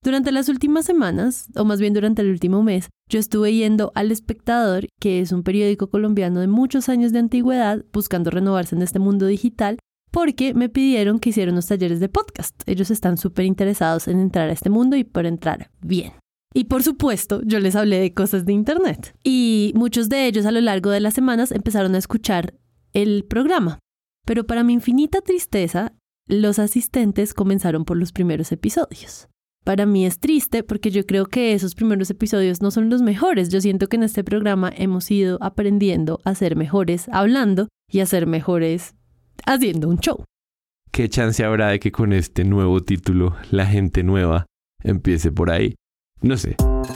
Durante las últimas semanas, o más bien durante el último mes, yo estuve yendo al Espectador, que es un periódico colombiano de muchos años de antigüedad, buscando renovarse en este mundo digital, porque me pidieron que hiciera unos talleres de podcast. Ellos están súper interesados en entrar a este mundo y por entrar bien. Y por supuesto, yo les hablé de cosas de internet. Y muchos de ellos a lo largo de las semanas empezaron a escuchar el programa. Pero para mi infinita tristeza, los asistentes comenzaron por los primeros episodios. Para mí es triste porque yo creo que esos primeros episodios no son los mejores. Yo siento que en este programa hemos ido aprendiendo a ser mejores hablando y a ser mejores haciendo un show. ¿Qué chance habrá de que con este nuevo título la gente nueva empiece por ahí? No sé.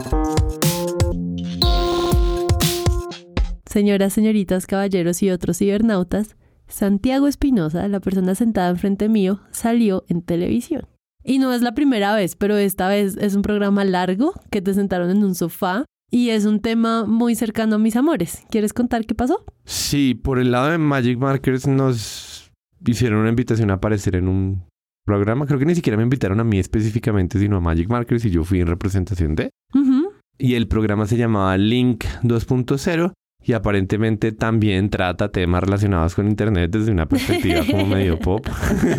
Señoras, señoritas, caballeros y otros cibernautas, Santiago Espinosa, la persona sentada enfrente mío, salió en televisión. Y no es la primera vez, pero esta vez es un programa largo que te sentaron en un sofá y es un tema muy cercano a mis amores. ¿Quieres contar qué pasó? Sí, por el lado de Magic Markers nos hicieron una invitación a aparecer en un programa. Creo que ni siquiera me invitaron a mí específicamente, sino a Magic Markers y yo fui en representación de. Y el programa se llamaba Link 2.0 y aparentemente también trata temas relacionados con internet desde una perspectiva como medio pop.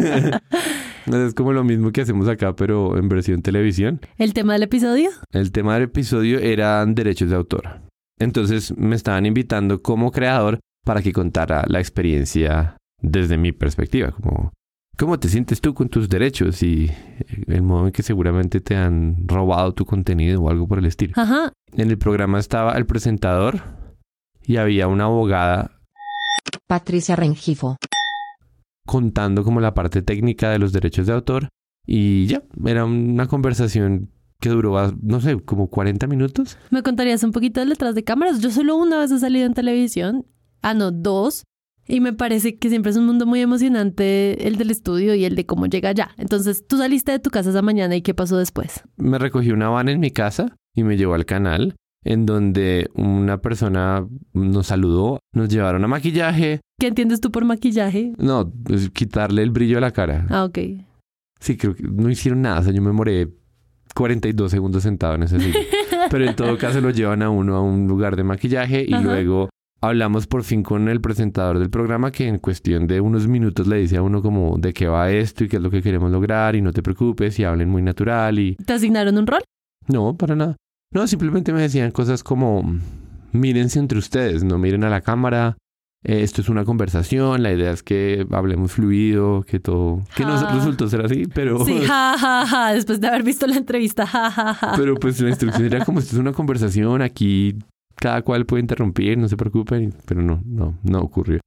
Es como lo mismo que hacemos acá, pero en versión televisión. ¿El tema del episodio? El tema del episodio eran derechos de autor. Entonces me estaban invitando como creador para que contara la experiencia desde mi perspectiva. Como, ¿cómo te sientes tú con tus derechos? Y el modo en que seguramente te han robado tu contenido o algo por el estilo. Ajá. En el programa estaba el presentador y había una abogada, Patricia Rengifo, contando como la parte técnica de los derechos de autor. Y ya, era una conversación que duró, no sé, como 40 minutos. ¿Me contarías un poquito de detrás de cámaras? Yo solo una vez he salido en televisión. No, 2. Y me parece que siempre es un mundo muy emocionante el del estudio y el de cómo llega allá. Entonces, tú saliste de tu casa esa mañana y ¿qué pasó después? Me recogí una van en mi casa y me llevó al canal, en donde una persona nos saludó, nos llevaron a maquillaje. ¿Qué entiendes tú por maquillaje? No, pues quitarle el brillo a la cara. Ok. Sí, creo que no hicieron nada. O sea, yo me demoré 42 segundos sentado en ese sitio. Pero en todo caso lo llevan a uno a un lugar de maquillaje y luego hablamos por fin con el presentador del programa, que en cuestión de unos minutos le dice a uno como de qué va esto y qué es lo que queremos lograr y no te preocupes y hablen muy natural y... ¿Te asignaron un rol? No, para nada. No, simplemente me decían cosas como mírense entre ustedes, no miren a la cámara. Esto es una conversación, la idea es que hablemos fluido, que todo... Que no resultó ser así, pero... Sí, después de haber visto la entrevista, Pero pues la instrucción era como, esto es una conversación, aquí cada cual puede interrumpir, no se preocupen, pero no ocurrió.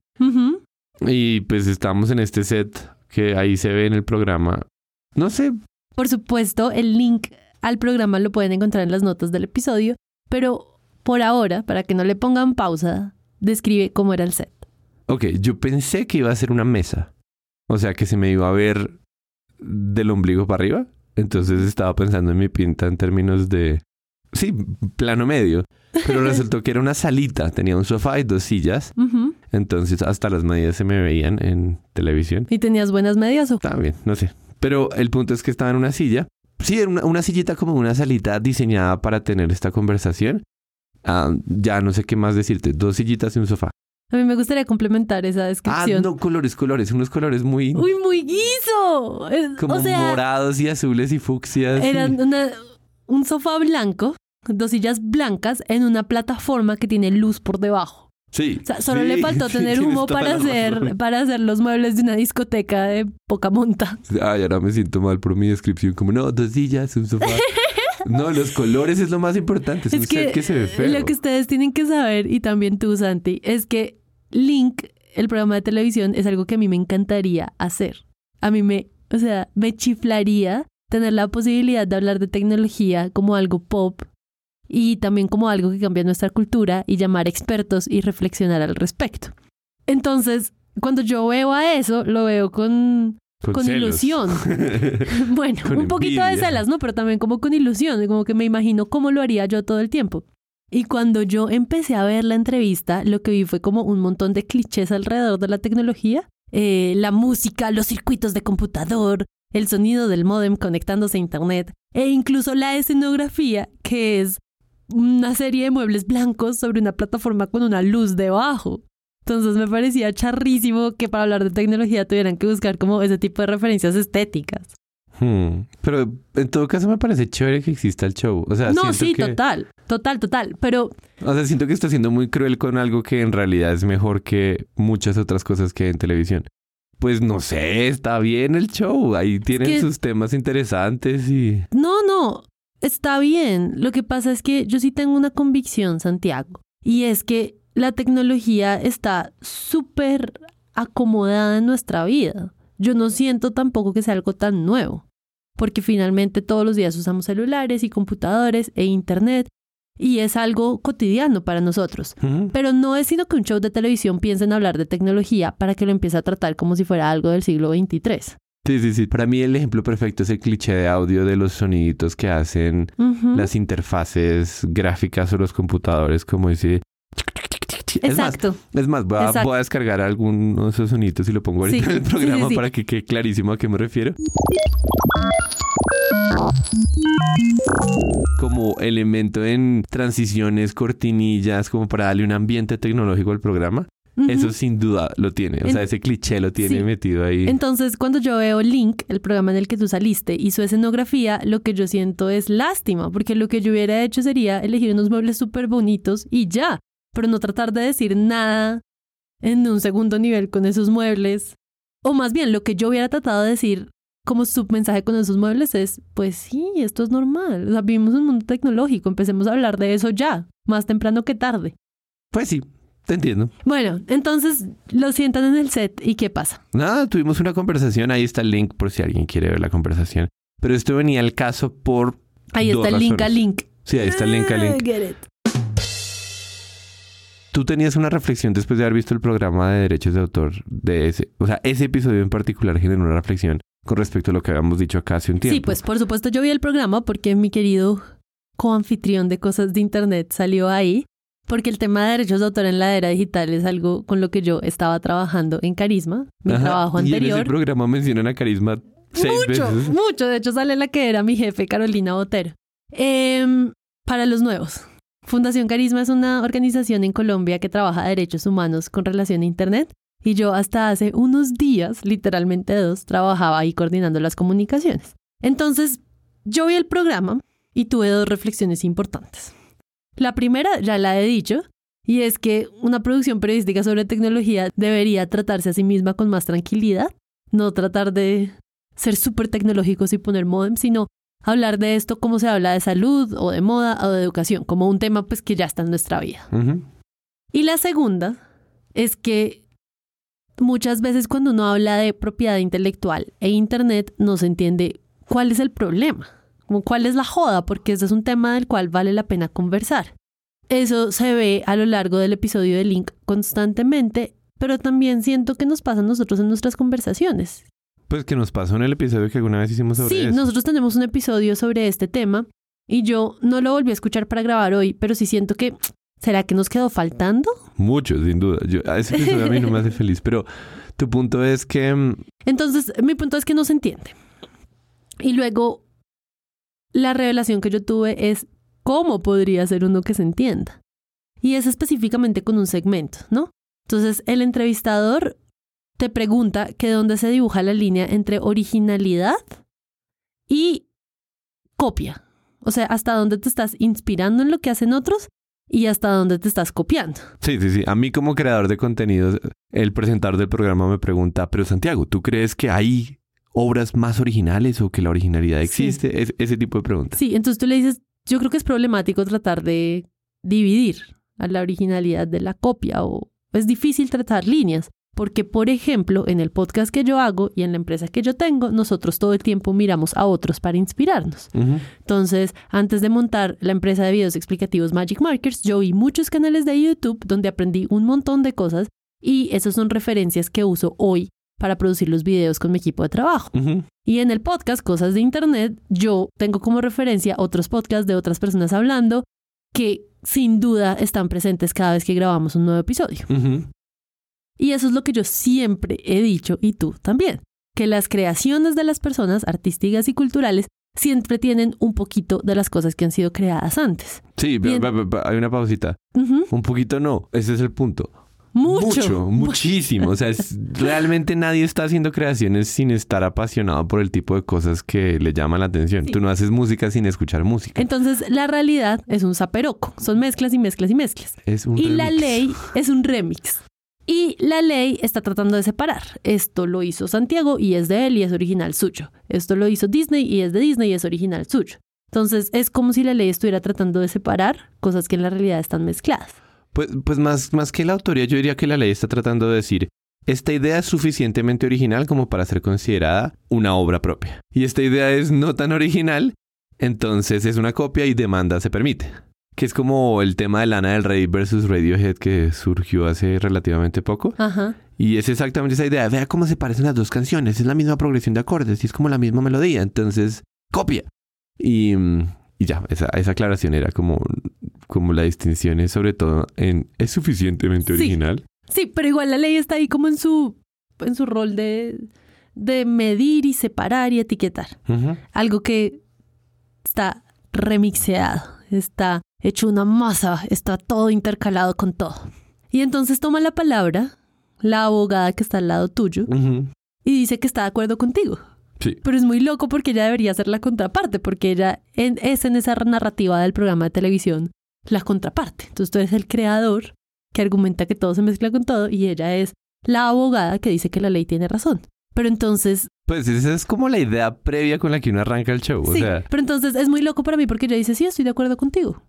Y pues estamos en este set que ahí se ve en el programa. No sé. Por supuesto, el link al programa lo pueden encontrar en las notas del episodio, pero por ahora, para que no le pongan pausa, describe cómo era el set. Ok, yo pensé que iba a ser una mesa. O sea, que se me iba a ver del ombligo para arriba. Entonces estaba pensando en mi pinta en términos de... Sí, plano medio. Pero resultó que era una salita. Tenía un sofá y 2 sillas. Entonces hasta las medidas se me veían en televisión. ¿Y tenías buenas medidas o? También, no sé. Pero el punto es que estaba en una silla. Sí, era una sillita como una salita diseñada para tener esta conversación. Ya no sé qué más decirte. 2 sillitas y un sofá. A mí me gustaría complementar esa descripción. No, colores. Unos colores muy... ¡Uy, muy guiso! Como morados y azules y fucsias. Eran un sofá blanco, 2 sillas blancas en una plataforma que tiene luz por debajo. Sí. O sea, solo le faltó tener humo para hacer los muebles de una discoteca de poca monta. Ay, ahora me siento mal por mi descripción. Como, no, 2 sillas, un sofá. No, los colores es lo más importante. Es un set que se ve feo. Lo que ustedes tienen que saber, y también tú, Santi, es que Link, el programa de televisión, es algo que a mí me encantaría hacer. A mí me chiflaría tener la posibilidad de hablar de tecnología como algo pop y también como algo que cambia nuestra cultura y llamar expertos y reflexionar al respecto. Entonces, cuando yo veo a eso, lo veo con ilusión. Bueno, con un poquito envidia. de celas, ¿no? Pero también como con ilusión, como que me imagino cómo lo haría yo todo el tiempo. Y cuando yo empecé a ver la entrevista, lo que vi fue como un montón de clichés alrededor de la tecnología. La música, los circuitos de computador, el sonido del módem conectándose a internet e incluso la escenografía, que es una serie de muebles blancos sobre una plataforma con una luz debajo. Entonces me parecía charrísimo que para hablar de tecnología tuvieran que buscar como ese tipo de referencias estéticas. Pero en todo caso me parece chévere que exista el show. O sea, no, sí, total. Pero... O sea, siento que está siendo muy cruel con algo que en realidad es mejor que muchas otras cosas que hay en televisión. Pues no sé, está bien el show. Ahí tienen sus temas interesantes y... No, está bien. Lo que pasa es que yo sí tengo una convicción, Santiago. Y es que la tecnología está súper acomodada en nuestra vida. Yo no siento tampoco que sea algo tan nuevo. Porque finalmente todos los días usamos celulares y computadores e internet. Y es algo cotidiano para nosotros. Pero no es sino que un show de televisión piense en hablar de tecnología para que lo empiece a tratar como si fuera algo del siglo XXIII. Sí. Para mí el ejemplo perfecto es el cliché de audio de los soniditos que hacen las interfaces gráficas o los computadores, como ese... Exacto. Es más, voy a descargar algunos de esos soniditos y lo pongo ahorita en el programa para que quede clarísimo a qué me refiero. Como elemento en transiciones, cortinillas, como para darle un ambiente tecnológico al programa. Eso sin duda lo tiene. O sea, ese cliché lo tiene metido ahí. Entonces, cuando yo veo Link, el programa en el que tú saliste, y su escenografía, lo que yo siento es lástima, porque lo que yo hubiera hecho sería elegir unos muebles súper bonitos y ya. Pero no tratar de decir nada en un segundo nivel con esos muebles. O más bien, lo que yo hubiera tratado de decir como submensaje con esos muebles es, pues sí, esto es normal. O sea, vivimos en un mundo tecnológico, empecemos a hablar de eso ya, más temprano que tarde. Pues sí, te entiendo. Bueno, entonces lo sientan en el set y ¿qué pasa? Nada, tuvimos una conversación, ahí está el link por si alguien quiere ver la conversación. Pero esto venía al caso por ahí está el link a link. Sí, ahí está el link a link. Get it. Tú tenías una reflexión después de haber visto el programa de derechos de autor de ese. O sea, ese episodio en particular generó una reflexión con respecto a lo que habíamos dicho acá hace un tiempo. Sí, pues por supuesto yo vi el programa porque mi querido coanfitrión de cosas de internet salió ahí. Porque el tema de derechos de autor en la era digital es algo con lo que yo estaba trabajando en Carisma, mi trabajo anterior. Y en ese programa mencionan a Carisma 6 veces. Mucho. De hecho sale la que era mi jefe, Carolina Botero. Para los nuevos. Fundación Carisma es una organización en Colombia que trabaja derechos humanos con relación a Internet y yo hasta hace unos días, literalmente 2, trabajaba ahí coordinando las comunicaciones. Entonces, yo vi el programa y tuve 2 reflexiones importantes. La primera ya la he dicho y es que una producción periodística sobre tecnología debería tratarse a sí misma con más tranquilidad, no tratar de ser súper tecnológicos y poner módem, sino hablar de esto como se habla de salud o de moda o de educación, como un tema pues que ya está en nuestra vida. Y la segunda es que muchas veces cuando uno habla de propiedad intelectual e internet no se entiende cuál es el problema, como cuál es la joda, porque ese es un tema del cual vale la pena conversar. Eso se ve a lo largo del episodio de Link constantemente, pero también siento que nos pasa a nosotros en nuestras conversaciones. Pues que nos pasó en el episodio que alguna vez hicimos sobre eso. Sí, nosotros tenemos un episodio sobre este tema y yo no lo volví a escuchar para grabar hoy, pero sí siento que, ¿será que nos quedó faltando? Mucho, sin duda. Ese episodio a mí no me hace feliz, pero tu punto es que... Entonces, mi punto es que no se entiende. Y luego, la revelación que yo tuve es cómo podría ser uno que se entienda. Y es específicamente con un segmento, ¿no? Entonces, el entrevistador te pregunta que dónde se dibuja la línea entre originalidad y copia. O sea, hasta dónde te estás inspirando en lo que hacen otros y hasta dónde te estás copiando. Sí. A mí como creador de contenidos, el presentador del programa me pregunta, pero Santiago, ¿tú crees que hay obras más originales o que la originalidad existe? Sí. Ese tipo de preguntas. Sí, entonces tú le dices, yo creo que es problemático tratar de dividir a la originalidad de la copia o es difícil tratar líneas. Porque, por ejemplo, en el podcast que yo hago y en la empresa que yo tengo, nosotros todo el tiempo miramos a otros para inspirarnos. Entonces, antes de montar la empresa de videos explicativos Magic Markers, yo vi muchos canales de YouTube donde aprendí un montón de cosas y esas son referencias que uso hoy para producir los videos con mi equipo de trabajo. Y en el podcast Cosas de Internet, yo tengo como referencia otros podcasts de otras personas hablando que sin duda están presentes cada vez que grabamos un nuevo episodio. Y eso es lo que yo siempre he dicho y tú también. que las creaciones de las personas artísticas y culturales siempre tienen un poquito de las cosas que han sido creadas antes. Sí, hay una pausita. Un poquito no, ese es el punto. Muchísimo. O sea, realmente nadie está haciendo creaciones sin estar apasionado por el tipo de cosas que le llaman la atención. Sí. Tú no haces música sin escuchar música. Entonces, la realidad es un zaperoco. Son mezclas y mezclas y mezclas. Es un remix. La ley es un remix. Y la ley está tratando de separar. Esto lo hizo Santiago y es de él y es original suyo. Esto lo hizo Disney y es de Disney y es original suyo. Entonces, es como si la ley estuviera tratando de separar cosas que en la realidad están mezcladas. Pues más que la autoría, yo diría que la ley está tratando de decir, esta idea es suficientemente original como para ser considerada una obra propia. Y esta idea es no tan original, entonces es una copia y demanda se permite. Que es como el tema de Lana del Rey versus Radiohead que surgió hace relativamente poco. Ajá. Y es exactamente esa idea. Vea cómo se parecen las dos canciones. Es la misma progresión de acordes y es como la misma melodía. Entonces, copia. Y ya, esa aclaración era como la distinción es sobre todo ¿es suficientemente original? Sí, pero igual la ley está ahí como en su rol de medir y separar y etiquetar. Uh-huh. Algo que está remixeado, está hecho una masa, está todo intercalado con todo. Y entonces toma la palabra la abogada que está al lado tuyo uh-huh. y dice que está de acuerdo contigo. Sí. Pero es muy loco porque ella debería ser la contraparte, porque ella es en esa narrativa del programa de televisión la contraparte. Entonces tú eres el creador que argumenta que todo se mezcla con todo y ella es la abogada que dice que la ley tiene razón. Pero entonces... Pues esa es como la idea previa con la que uno arranca el show. Sí, o sea... pero entonces es muy loco para mí porque ella dice, sí, estoy de acuerdo contigo.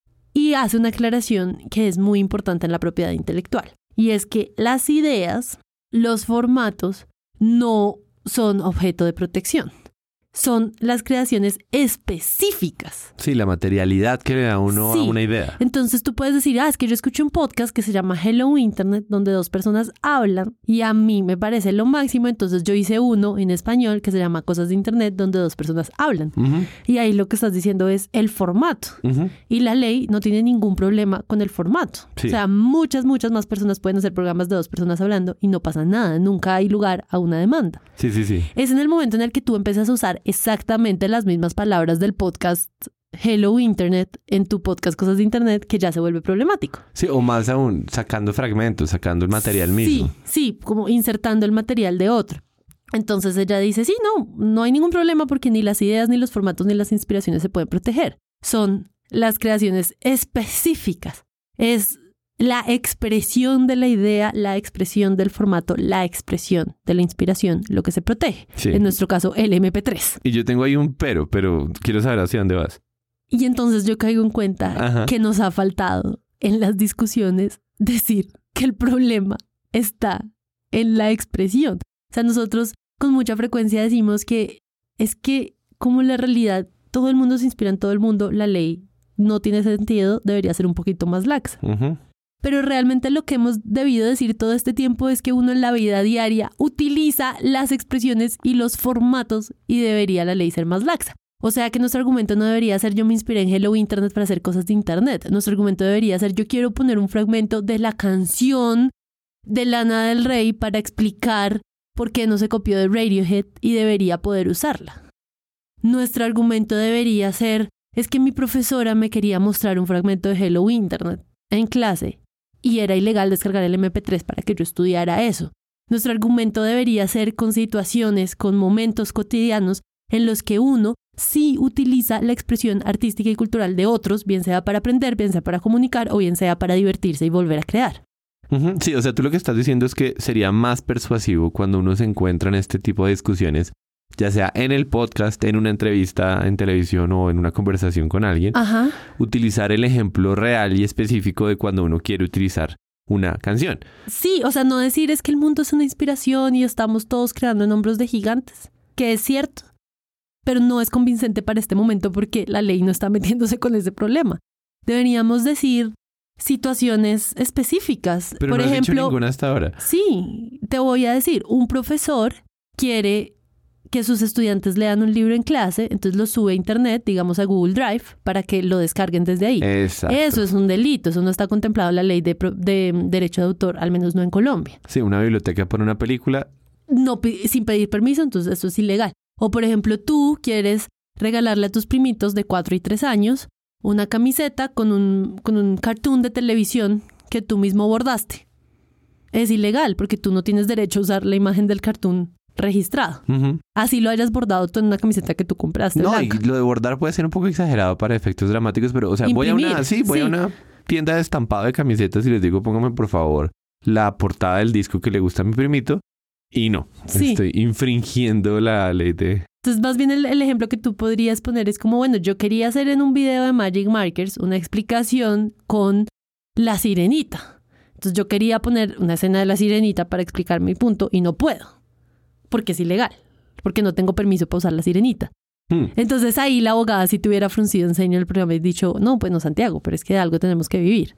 Y hace una aclaración que es muy importante en la propiedad intelectual. Y es que las ideas, los formatos, no son objeto de protección. Son las creaciones específicas. Sí, la materialidad que le da uno a una idea. Entonces tú puedes decir, es que yo escuché un podcast que se llama Hello Internet, donde dos personas hablan y a mí me parece lo máximo. Entonces yo hice uno en español que se llama Cosas de Internet, donde dos personas hablan. Uh-huh. Y ahí lo que estás diciendo es el formato. Uh-huh. Y la ley no tiene ningún problema con el formato. Sí. O sea, muchas más personas pueden hacer programas de dos personas hablando y no pasa nada. Nunca hay lugar a una demanda. Sí. Es en el momento en el que tú empiezas a usar exactamente las mismas palabras del podcast Hello Internet en tu podcast Cosas de Internet que ya se vuelve problemático. Sí, o más aún, sacando fragmentos, sacando el material mismo. Sí, como insertando el material de otro. Entonces ella dice, sí, no hay ningún problema porque ni las ideas, ni los formatos, ni las inspiraciones se pueden proteger. Son las creaciones específicas. Es la expresión de la idea, la expresión del formato, la expresión de la inspiración, lo que se protege. Sí. En nuestro caso, el MP3. Y yo tengo ahí un pero quiero saber hacia dónde vas. Y entonces yo caigo en cuenta que nos ha faltado en las discusiones decir que el problema está en la expresión. O sea, nosotros con mucha frecuencia decimos que es que como la realidad, todo el mundo se inspira en todo el mundo, la ley no tiene sentido, debería ser un poquito más laxa. Uh-huh. Pero realmente lo que hemos debido decir todo este tiempo es que uno en la vida diaria utiliza las expresiones y los formatos y debería la ley ser más laxa. O sea que nuestro argumento no debería ser yo me inspiré en Hello Internet para hacer cosas de Internet. Nuestro argumento debería ser yo quiero poner un fragmento de la canción de Lana del Rey para explicar por qué no se copió de Radiohead y debería poder usarla. Nuestro argumento debería ser es que mi profesora me quería mostrar un fragmento de Hello Internet en clase. Y era ilegal descargar el MP3 para que yo estudiara eso. Nuestro argumento debería ser con situaciones, con momentos cotidianos en los que uno sí utiliza la expresión artística y cultural de otros, bien sea para aprender, bien sea para comunicar o bien sea para divertirse y volver a crear. Uh-huh. Sí, o sea, tú lo que estás diciendo es que sería más persuasivo cuando uno se encuentra en este tipo de discusiones, ya sea en el podcast, en una entrevista en televisión o en una conversación con alguien, Ajá. utilizar el ejemplo real y específico de cuando uno quiere utilizar una canción. Sí, o sea, no decir es que el mundo es una inspiración y estamos todos creando en hombros de gigantes, que es cierto, pero no es convincente para este momento porque la ley no está metiéndose con ese problema. Deberíamos decir situaciones específicas. Pero por no has ejemplo, dicho ninguna hasta ahora. Sí, te voy a decir, un profesor quiere que sus estudiantes lean un libro en clase, entonces lo sube a internet, digamos a Google Drive, para que lo descarguen desde ahí. Exacto. Eso es un delito, eso no está contemplado en la ley de derecho de autor, al menos no en Colombia. Sí, una biblioteca pone una película, sin pedir permiso, entonces eso es ilegal. O por ejemplo, tú quieres regalarle a tus primitos de 4 y 3 años una camiseta con un cartoon de televisión que tú mismo bordaste. Es ilegal porque tú no tienes derecho a usar la imagen del cartoon registrado. Así lo hayas bordado tú en una camiseta que tú compraste. No, blanca. y lo de bordar puede ser un poco exagerado para efectos dramáticos, pero, o sea, voy a una tienda de estampado de camisetas y les digo, póngame por favor la portada del disco que le gusta a mi primito, y no, estoy infringiendo la ley de... Entonces, más bien el ejemplo que tú podrías poner es como, bueno, yo quería hacer en un video de Magic Markers una explicación con la sirenita. Entonces, yo quería poner una escena de la sirenita para explicar mi punto y no puedo, porque es ilegal, porque no tengo permiso para usar la sirenita. Entonces, ahí la abogada, si tuviera fruncido en ceño el programa y dicho, no, pues no, Santiago, pero es que de algo tenemos que vivir.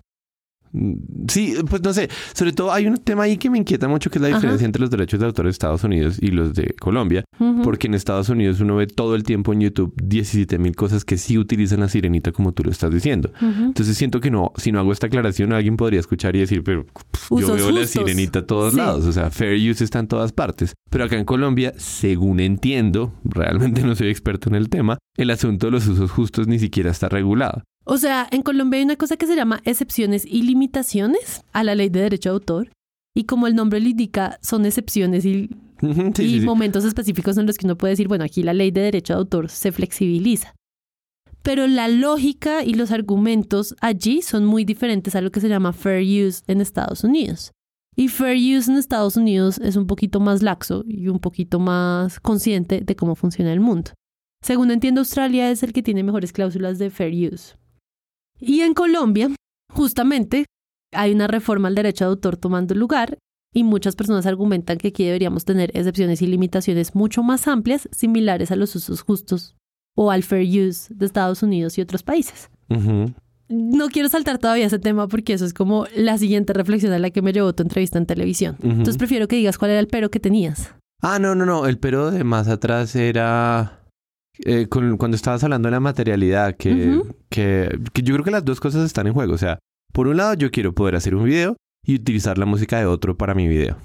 Sí, pues no sé, sobre todo hay un tema ahí que me inquieta mucho, que es la diferencia entre los derechos de autor de Estados Unidos y los de Colombia, porque en Estados Unidos uno ve todo el tiempo en YouTube 17,000 cosas que sí utilizan la sirenita como tú lo estás diciendo. Entonces siento que no, si no hago esta aclaración, alguien podría escuchar y decir, pero yo veo la sirenita a todos lados, o sea, fair use está en todas partes. Pero acá en Colombia, según entiendo, realmente no soy experto en el tema, el asunto de los usos justos ni siquiera está regulado. O sea, en Colombia hay una cosa que se llama excepciones y limitaciones a la ley de derecho de autor. Y como el nombre lo indica, son excepciones y momentos específicos en los que uno puede decir, bueno, aquí la ley de derecho de autor se flexibiliza. Pero la lógica y los argumentos allí son muy diferentes a lo que se llama fair use en Estados Unidos. Y fair use en Estados Unidos es un poquito más laxo y un poquito más consciente de cómo funciona el mundo. Según entiendo, Australia es el que tiene mejores cláusulas de fair use. Y en Colombia, justamente, hay una reforma al derecho de autor tomando lugar y muchas personas argumentan que aquí deberíamos tener excepciones y limitaciones mucho más amplias, similares a los usos justos o al fair use de Estados Unidos y otros países. No quiero saltar todavía ese tema porque eso es como la siguiente reflexión a la que me llevó tu entrevista en televisión. Entonces prefiero que digas cuál era el pero que tenías. No. El pero de más atrás era... cuando estabas hablando de la materialidad, que yo creo que las dos cosas están en juego. O sea, por un lado yo quiero poder hacer un video y utilizar la música de otro para mi video.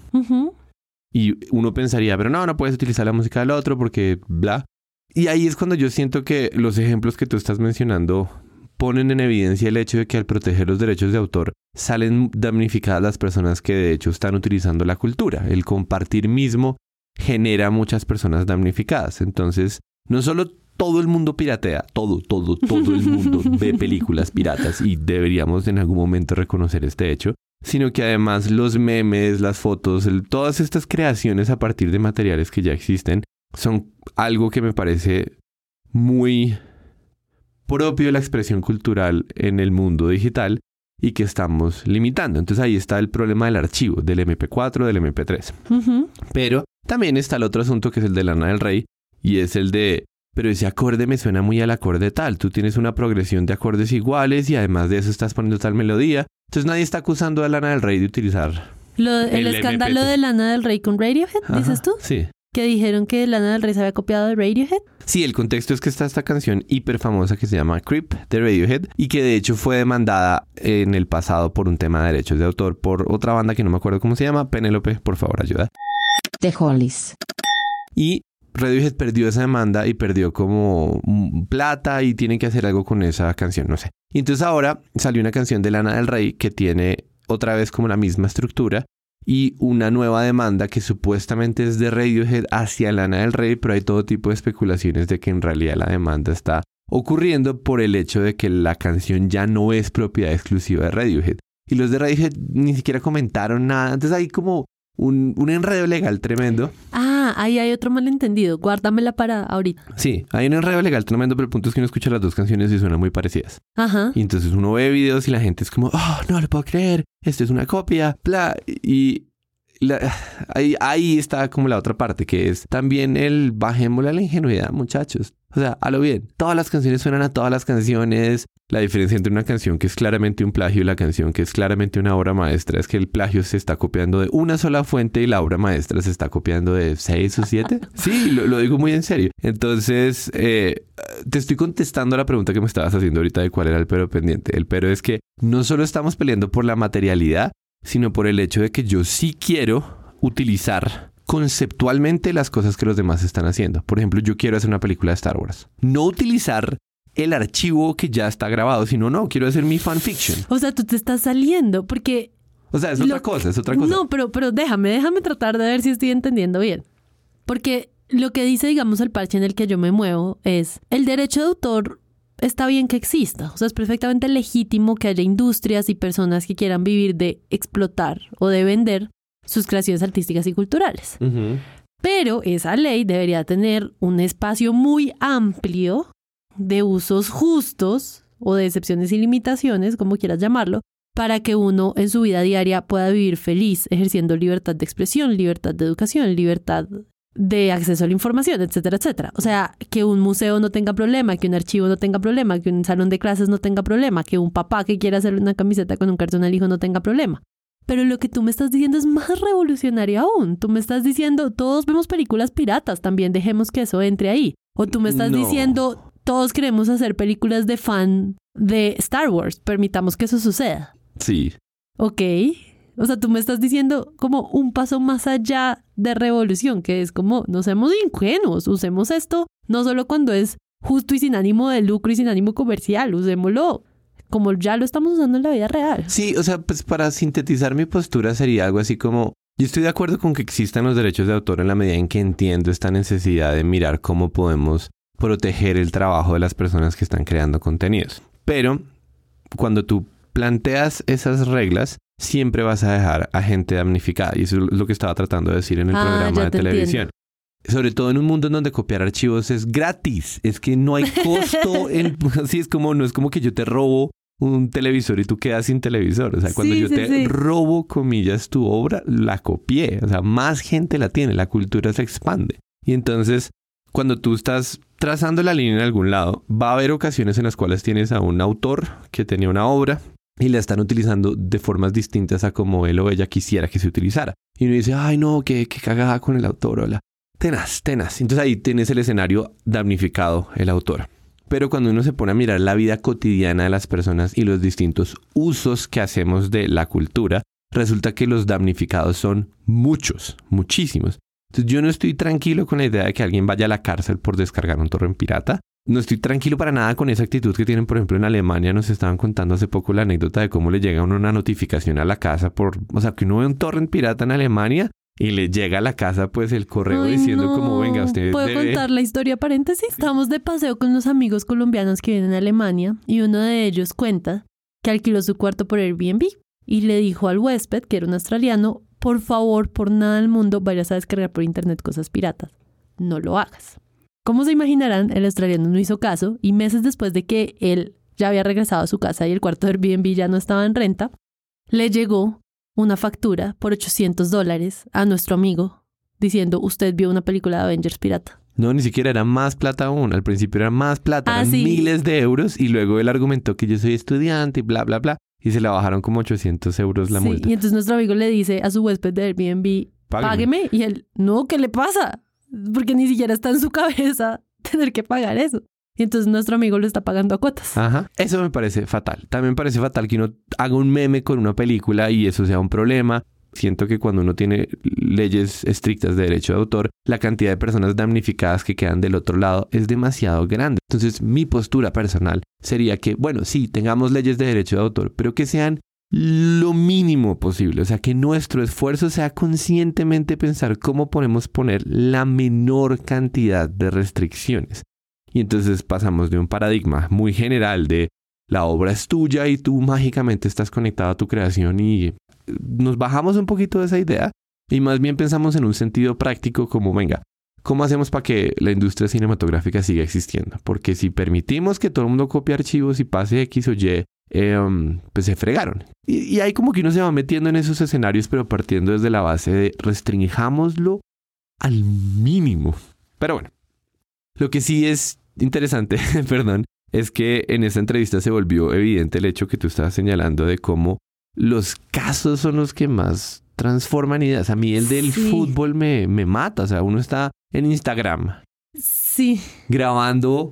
Y uno pensaría, pero no puedes utilizar la música del otro porque bla. Y ahí es cuando yo siento que los ejemplos que tú estás mencionando ponen en evidencia el hecho de que al proteger los derechos de autor salen damnificadas las personas que de hecho están utilizando la cultura. El compartir mismo genera muchas personas damnificadas. Entonces, no solo todo el mundo piratea, todo el mundo ve películas piratas y deberíamos en algún momento reconocer este hecho, sino que además los memes, las fotos, todas estas creaciones a partir de materiales que ya existen son algo que me parece muy propio de la expresión cultural en el mundo digital y que estamos limitando. Entonces ahí está el problema del archivo, del MP4, del MP3. Pero también está el otro asunto que es el de Lana del Rey y es el de, pero ese acorde me suena muy al acorde tal. Tú tienes una progresión de acordes iguales y además de eso estás poniendo tal melodía. Entonces nadie está acusando a Lana del Rey de utilizar el escándalo de Lana del Rey con Radiohead, ¿dices tú? Sí. Que dijeron que Lana del Rey se había copiado de Radiohead. Sí, el contexto es que está esta canción hiper famosa que se llama Creep de Radiohead y que de hecho fue demandada en el pasado por un tema de derechos de autor por otra banda que no me acuerdo cómo se llama. Penélope, por favor, ayuda. The Hollies. Y Radiohead perdió esa demanda y perdió como plata y tienen que hacer algo con esa canción, no sé. Y entonces ahora salió una canción de Lana del Rey que tiene otra vez como la misma estructura y una nueva demanda que supuestamente es de Radiohead hacia Lana del Rey, pero hay todo tipo de especulaciones de que en realidad la demanda está ocurriendo por el hecho de que la canción ya no es propiedad exclusiva de Radiohead. Y los de Radiohead ni siquiera comentaron nada. Entonces hay como un enredo legal tremendo. Ahí hay otro malentendido. Guárdamela para ahorita. Sí, hay un enredo legal tremendo, pero el punto es que uno escucha las dos canciones y suenan muy parecidas. Y entonces uno ve videos y la gente es como, no lo puedo creer, esto es una copia, bla. Y ahí está como la otra parte, que es también el bajémosle a la ingenuidad, muchachos. O sea, a lo bien. Todas las canciones suenan a todas las canciones. La diferencia entre una canción que es claramente un plagio y la canción que es claramente una obra maestra es que el plagio se está copiando de una sola fuente y la obra maestra se está copiando de 6 o 7. Sí, lo digo muy en serio. Entonces, te estoy contestando a la pregunta que me estabas haciendo ahorita de cuál era el pero pendiente. El pero es que no solo estamos peleando por la materialidad, sino por el hecho de que yo sí quiero utilizar conceptualmente las cosas que los demás están haciendo. Por ejemplo, yo quiero hacer una película de Star Wars. No utilizar el archivo que ya está grabado, sino no, quiero hacer mi fanfiction. O sea, tú te estás saliendo porque... O sea, es otra cosa. No, pero déjame tratar de ver si estoy entendiendo bien. Porque lo que dice, digamos, el parche en el que yo me muevo es el derecho de autor está bien que exista. O sea, es perfectamente legítimo que haya industrias y personas que quieran vivir de explotar o de vender sus creaciones artísticas y culturales. Uh-huh. Pero esa ley debería tener un espacio muy amplio de usos justos o de excepciones y limitaciones, como quieras llamarlo, para que uno en su vida diaria pueda vivir feliz, ejerciendo libertad de expresión, libertad de educación, libertad de acceso a la información, etcétera, etcétera. O sea, que un museo no tenga problema, que un archivo no tenga problema, que un salón de clases no tenga problema, que un papá que quiera hacer una camiseta con un cartón al hijo no tenga problema. Pero lo que tú me estás diciendo es más revolucionario aún. Tú me estás diciendo, todos vemos películas piratas, también dejemos que eso entre ahí. O tú me estás diciendo, todos queremos hacer películas de fan de Star Wars, permitamos que eso suceda. Sí. Ok. O sea, tú me estás diciendo como un paso más allá de revolución, que es como, no seamos ingenuos, usemos esto no solo cuando es justo y sin ánimo de lucro y sin ánimo comercial, usémoslo como ya lo estamos usando en la vida real. Sí, o sea, pues para sintetizar mi postura sería algo así como, yo estoy de acuerdo con que existan los derechos de autor en la medida en que entiendo esta necesidad de mirar cómo podemos proteger el trabajo de las personas que están creando contenidos. Pero cuando tú planteas esas reglas, siempre vas a dejar a gente damnificada. Y eso es lo que estaba tratando de decir en el programa de televisión. Sobre todo en un mundo en donde copiar archivos es gratis. Es que no hay costo. Así es como, no es como que yo te robo un televisor y tú quedas sin televisor. O sea, cuando yo te robo, comillas, tu obra, la copié. O sea, más gente la tiene. La cultura se expande. Y entonces, cuando tú estás trazando la línea en algún lado, va a haber ocasiones en las cuales tienes a un autor que tenía una obra y la están utilizando de formas distintas a como él o ella quisiera que se utilizara. Y uno dice, ay no, qué cagada con el autor. Hola. Tenaz. Entonces ahí tienes el escenario damnificado, el autor. Pero cuando uno se pone a mirar la vida cotidiana de las personas y los distintos usos que hacemos de la cultura, resulta que los damnificados son muchos, muchísimos. Entonces yo no estoy tranquilo con la idea de que alguien vaya a la cárcel por descargar un torrent pirata. No estoy tranquilo para nada con esa actitud que tienen, por ejemplo, en Alemania. Nos estaban contando hace poco la anécdota de cómo le llega a uno una notificación a la casa o sea, que uno ve un torrent pirata en Alemania y le llega a la casa pues el correo diciendo como, venga, usted ¿Puedo contar la historia paréntesis? Estamos de paseo con unos amigos colombianos que viven en Alemania y uno de ellos cuenta que alquiló su cuarto por Airbnb y le dijo al huésped, que era un australiano, por favor, por nada del mundo, vayas a descargar por internet cosas piratas. No lo hagas. Como se imaginarán, el australiano no hizo caso y meses después de que él ya había regresado a su casa y el cuarto de Airbnb ya no estaba en renta, le llegó una factura por $800 a nuestro amigo diciendo, usted vio una película de Avengers pirata. No, ni siquiera era más plata aún. Al principio era más plata, eran miles de euros y luego él argumentó que yo soy estudiante y bla, bla, bla. Y se la bajaron como 800 euros la multa. Y entonces nuestro amigo le dice a su huésped de Airbnb, págueme. Y él, no, ¿qué le pasa? Porque ni siquiera está en su cabeza tener que pagar eso. Y entonces nuestro amigo lo está pagando a cuotas. Ajá. Eso me parece fatal. También me parece fatal que uno haga un meme con una película y eso sea un problema. Siento que cuando uno tiene leyes estrictas de derecho de autor, la cantidad de personas damnificadas que quedan del otro lado es demasiado grande. Entonces, mi postura personal sería que, bueno, sí, tengamos leyes de derecho de autor, pero que sean lo mínimo posible. O sea, que nuestro esfuerzo sea conscientemente pensar cómo podemos poner la menor cantidad de restricciones. Y entonces pasamos de un paradigma muy general de la obra es tuya y tú mágicamente estás conectado a tu creación y nos bajamos un poquito de esa idea y más bien pensamos en un sentido práctico como, venga, ¿cómo hacemos para que la industria cinematográfica siga existiendo? Porque si permitimos que todo el mundo copie archivos y pase X o Y, pues se fregaron. Y ahí como que uno se va metiendo en esos escenarios, pero partiendo desde la base de restringámoslo al mínimo. Pero bueno, lo que sí es interesante, perdón, es que en esta entrevista se volvió evidente el hecho que tú estabas señalando de cómo los casos son los que más transforman ideas. A mí el del fútbol me mata. O sea, uno está en Instagram. Sí. Grabando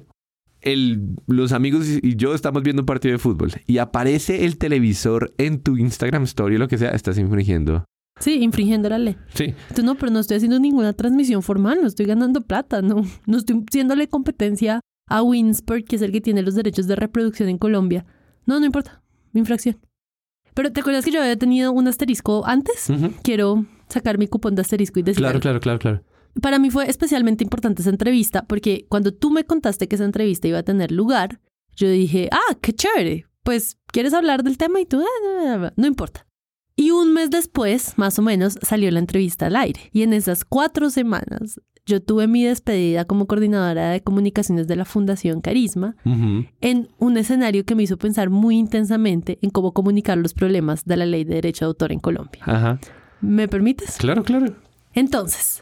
los amigos y yo estamos viendo un partido de fútbol y aparece el televisor en tu Instagram Story o lo que sea, estás infringiendo Sí, infringiendo la ley. Sí. Entonces, no, pero no estoy haciendo ninguna transmisión formal, no estoy ganando plata, no estoy haciéndole competencia a Winsport, que es el que tiene los derechos de reproducción en Colombia. No importa, infracción. Pero ¿te acuerdas que yo había tenido un asterisco antes? Uh-huh. Quiero sacar mi cupón de asterisco y decir Claro. Para mí fue especialmente importante esa entrevista porque cuando tú me contaste que esa entrevista iba a tener lugar, yo dije, qué chévere. Pues, ¿quieres hablar del tema? Y tú, no importa. Y un mes después, más o menos, salió la entrevista al aire. Y en esas 4 semanas, yo tuve mi despedida como coordinadora de comunicaciones de la Fundación Carisma en un escenario que me hizo pensar muy intensamente en cómo comunicar los problemas de la ley de derecho de autor en Colombia. Ajá. ¿Me permites? Claro. Entonces,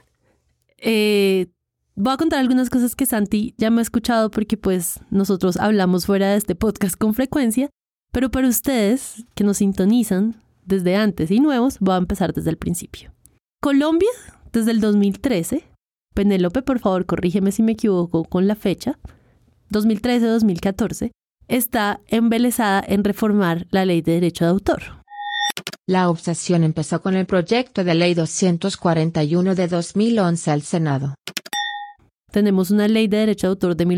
voy a contar algunas cosas que Santi ya me ha escuchado porque pues nosotros hablamos fuera de este podcast con frecuencia, pero para ustedes que nos sintonizan desde antes y nuevos, voy a empezar desde el principio. Colombia, desde el 2013, Penélope, por favor, corrígeme si me equivoco con la fecha, 2013-2014, está embelesada en reformar la ley de derecho de autor. La obsesión empezó con el proyecto de ley 241 de 2011 al Senado. Tenemos una ley de derecho de autor de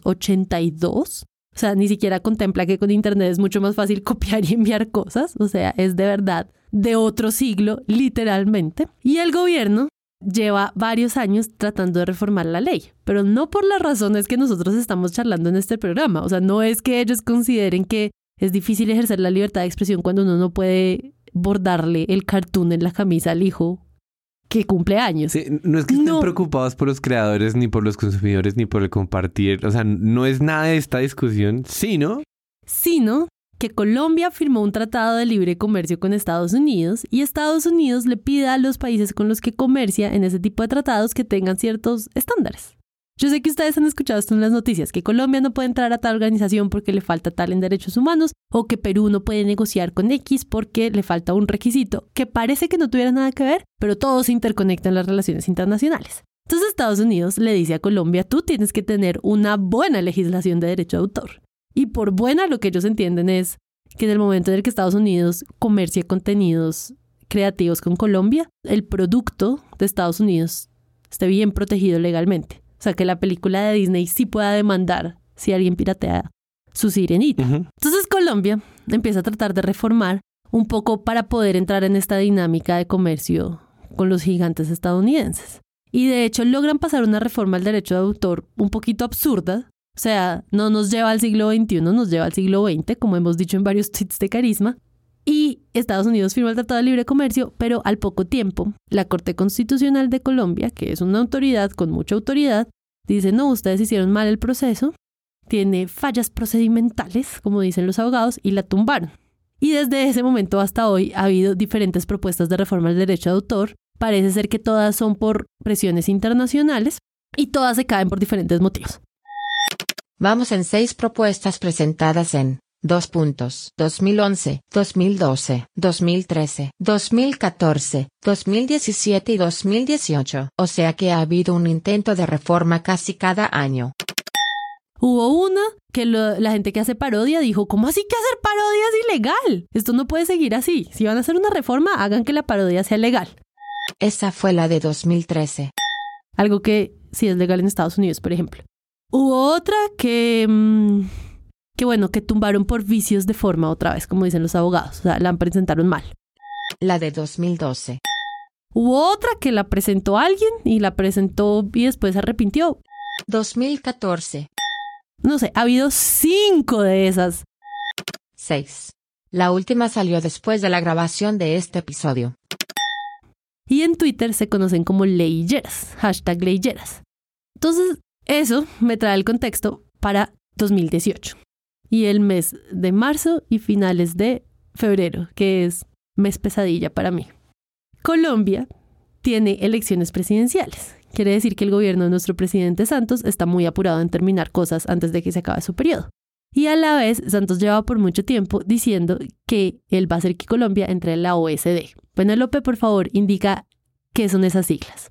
1982. O sea, ni siquiera contempla que con internet es mucho más fácil copiar y enviar cosas. O sea, es de verdad de otro siglo, literalmente. Y el gobierno lleva varios años tratando de reformar la ley, pero no por las razones que nosotros estamos charlando en este programa. O sea, no es que ellos consideren que es difícil ejercer la libertad de expresión cuando uno no puede bordarle el cartoon en la camisa al hijo que cumple años. Sí, no es que estén preocupados por los creadores, ni por los consumidores, ni por el compartir. O sea, no es nada de esta discusión, sino que Colombia firmó un tratado de libre comercio con Estados Unidos y Estados Unidos le pide a los países con los que comercia en ese tipo de tratados que tengan ciertos estándares. Yo sé que ustedes han escuchado esto en las noticias, que Colombia no puede entrar a tal organización porque le falta tal en derechos humanos, o que Perú no puede negociar con X porque le falta un requisito, que parece que no tuviera nada que ver, pero todo se interconecta en las relaciones internacionales. Entonces Estados Unidos le dice a Colombia, tú tienes que tener una buena legislación de derecho de autor. Y por buena lo que ellos entienden es que en el momento en el que Estados Unidos comercie contenidos creativos con Colombia, el producto de Estados Unidos esté bien protegido legalmente. O sea, que la película de Disney sí pueda demandar si alguien piratea su Sirenita. Uh-huh. Entonces Colombia empieza a tratar de reformar un poco para poder entrar en esta dinámica de comercio con los gigantes estadounidenses. Y de hecho logran pasar una reforma al derecho de autor un poquito absurda. O sea, no nos lleva al siglo XXI, nos lleva al siglo XX, como hemos dicho en varios tweets de Carisma. Y Estados Unidos firmó el Tratado de Libre Comercio, pero al poco tiempo, la Corte Constitucional de Colombia, que es una autoridad con mucha autoridad, dice, no, ustedes hicieron mal el proceso, tiene fallas procedimentales, como dicen los abogados, y la tumbaron. Y desde ese momento hasta hoy ha habido diferentes propuestas de reforma al derecho de autor. Parece ser que todas son por presiones internacionales y todas se caen por diferentes motivos. Vamos en 6 propuestas presentadas en 2011, 2012, 2013, 2014, 2017 y 2018. O sea que ha habido un intento de reforma casi cada año. Hubo una que la gente que hace parodia dijo, ¿cómo así que hacer parodia es ilegal? Esto no puede seguir así. Si van a hacer una reforma, hagan que la parodia sea legal. Esa fue la de 2013. Algo que sí es legal en Estados Unidos, por ejemplo. Hubo otra que tumbaron por vicios de forma otra vez, como dicen los abogados. O sea, la presentaron mal. La de 2012. Hubo otra que la presentó alguien y la presentó y después se arrepintió. 2014. No sé, ha habido 5 de esas. 6. La última salió después de la grabación de este episodio. Y en Twitter se conocen como leyeras, #leyeras. Entonces, eso me trae el contexto para 2018. Y el mes de marzo y finales de febrero, que es mes pesadilla para mí. Colombia tiene elecciones presidenciales. Quiere decir que el gobierno de nuestro presidente Santos está muy apurado en terminar cosas antes de que se acabe su periodo. Y a la vez, Santos lleva por mucho tiempo diciendo que él va a hacer que Colombia entre en la OECD. Penélope, por favor, indica qué son esas siglas.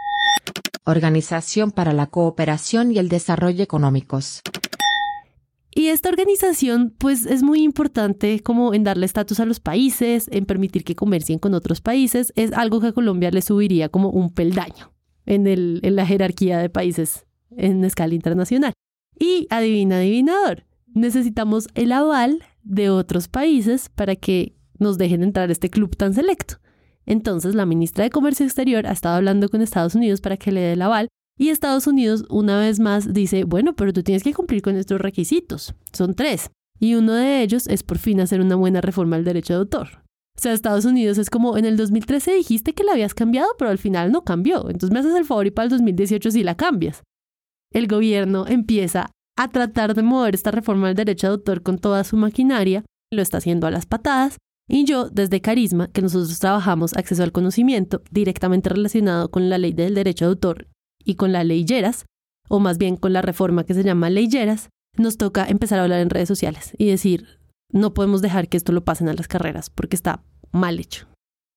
Organización para la Cooperación y el Desarrollo Económicos. Y esta organización pues es muy importante como en darle estatus a los países, en permitir que comercien con otros países. Es algo que a Colombia le subiría como un peldaño en la jerarquía de países en escala internacional. Y adivinador, necesitamos el aval de otros países para que nos dejen entrar a este club tan selecto. Entonces la ministra de Comercio Exterior ha estado hablando con Estados Unidos para que le dé el aval y Estados Unidos una vez más dice, bueno, pero tú tienes que cumplir con estos requisitos. Son 3. Y uno de ellos es por fin hacer una buena reforma al derecho de autor. O sea, Estados Unidos es como, en el 2013 dijiste que la habías cambiado, pero al final no cambió. Entonces me haces el favor y para el 2018 sí la cambias. El gobierno empieza a tratar de mover esta reforma del derecho de autor con toda su maquinaria. Lo está haciendo a las patadas. Y yo, desde Carisma, que nosotros trabajamos acceso al conocimiento directamente relacionado con la ley del derecho de autor y con la ley Lleras, o más bien con la reforma que se llama ley Lleras, nos toca empezar a hablar en redes sociales y decir, no podemos dejar que esto lo pasen a las carreras porque está mal hecho.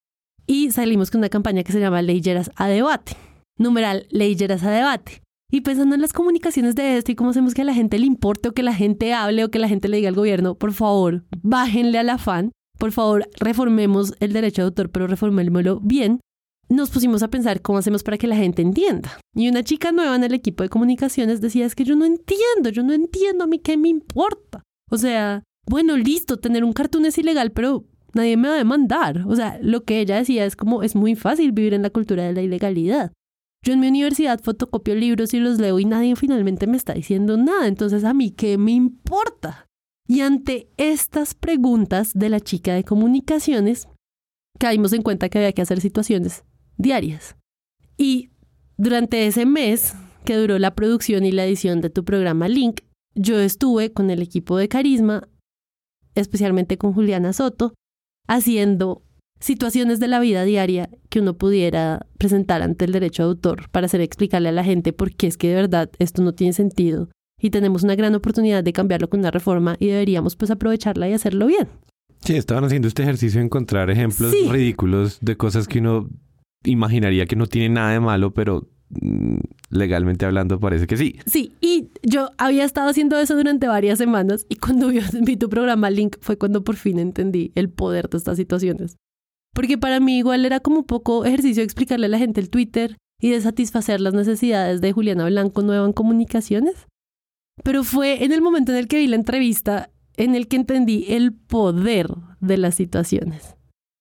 Y salimos con una campaña que se llama Ley Lleras a debate. Numeral Ley Lleras a debate. Y pensando en las comunicaciones de esto y cómo hacemos que a la gente le importe o que la gente hable o que la gente le diga al gobierno, por favor, bájenle al afán. Por favor, reformemos el derecho de autor, pero reformémoslo bien. Nos pusimos a pensar cómo hacemos para que la gente entienda. Y una chica nueva en el equipo de comunicaciones decía, es que yo no entiendo, a mí qué me importa. O sea, bueno, listo, tener un cartoon es ilegal, pero nadie me va a demandar. O sea, lo que ella decía es como, es muy fácil vivir en la cultura de la ilegalidad. Yo en mi universidad fotocopio libros y los leo y nadie finalmente me está diciendo nada. Entonces, ¿a mí qué me importa? Y ante estas preguntas de la chica de comunicaciones, caímos en cuenta que había que hacer situaciones diarias. Y durante ese mes que duró la producción y la edición de tu programa Link, yo estuve con el equipo de Carisma, especialmente con Juliana Soto, haciendo situaciones de la vida diaria que uno pudiera presentar ante el derecho de autor para hacer explicarle a la gente por qué es que de verdad esto no tiene sentido. Y tenemos una gran oportunidad de cambiarlo con una reforma y deberíamos pues aprovecharla y hacerlo bien. Sí, estaban haciendo este ejercicio de encontrar ejemplos ridículos de cosas que uno imaginaría que no tiene nada de malo, pero legalmente hablando parece que sí. Sí, y yo había estado haciendo eso durante varias semanas y cuando vi tu programa Link fue cuando por fin entendí el poder de estas situaciones. Porque para mí igual era como un poco ejercicio de explicarle a la gente el Twitter y de satisfacer las necesidades de Juliana Blanco nueva en comunicaciones. Pero fue en el momento en el que vi la entrevista en el que entendí el poder de las situaciones.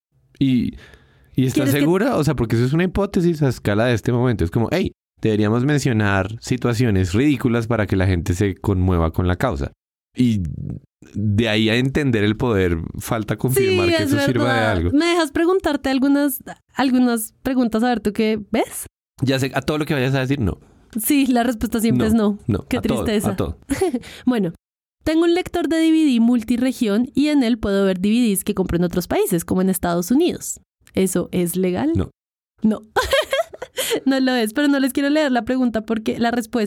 ¿Y estás segura? O sea, porque eso es una hipótesis a escala de este momento. Es como, hey, deberíamos mencionar situaciones ridículas para que la gente se conmueva con la causa. Y de ahí a entender el poder, falta confirmar que eso sirva de algo. ¿Me dejas preguntarte algunas preguntas a ver tú qué ves? Ya sé, a todo lo que vayas a decir, no. Sí, la respuesta siempre es no. No, qué tristeza. Todo. Bueno, tengo un lector de DVD multiregión y en él puedo ver DVDs que compro en otros países, como en Estados Unidos. ¿Eso es legal? No. No. No lo es, pero no les quiero leer la pregunta porque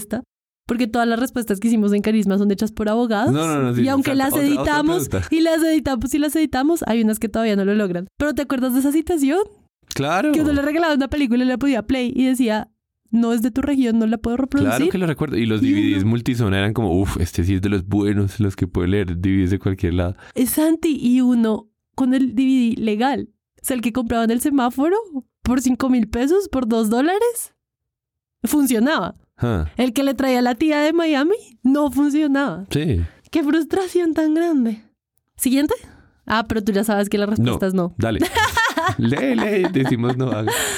todas las respuestas que hicimos en Carisma son hechas por abogados. No, sí, y aunque las editamos y las editamos, hay unas que todavía no lo logran. ¿Pero te acuerdas de esa situación? Claro. Que uno le regalaba una película y le podía play y decía, no es de tu región, no la puedo reproducir. Claro que lo recuerdo. Y los DVDs multizona eran como, este sí es de los buenos, los que puede leer DVDs de cualquier lado. Es Santi, y uno con el DVD legal, o sea, el que compraba en el semáforo por 5,000 pesos, por $2, funcionaba. El que le traía a la tía de Miami no funcionaba. Sí. Qué frustración tan grande. ¿Siguiente? Pero tú ya sabes que la respuesta es no. Dale. Lee, decimos no.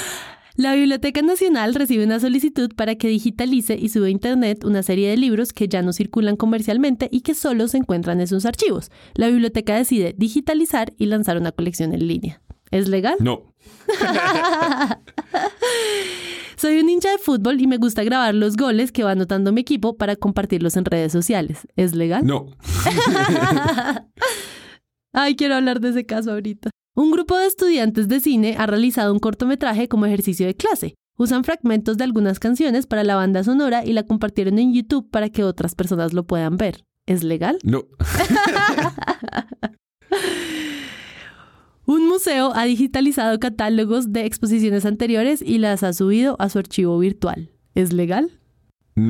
La Biblioteca Nacional recibe una solicitud para que digitalice y suba a internet una serie de libros que ya no circulan comercialmente y que solo se encuentran en sus archivos. La biblioteca decide digitalizar y lanzar una colección en línea. ¿Es legal? No. Soy un hincha de fútbol y me gusta grabar los goles que va anotando mi equipo para compartirlos en redes sociales. ¿Es legal? No. Ay, quiero hablar de ese caso ahorita. Un grupo de estudiantes de cine ha realizado un cortometraje como ejercicio de clase. Usan fragmentos de algunas canciones para la banda sonora y la compartieron en YouTube para que otras personas lo puedan ver. ¿Es legal? No. Un museo ha digitalizado catálogos de exposiciones anteriores y las ha subido a su archivo virtual. ¿Es legal? No.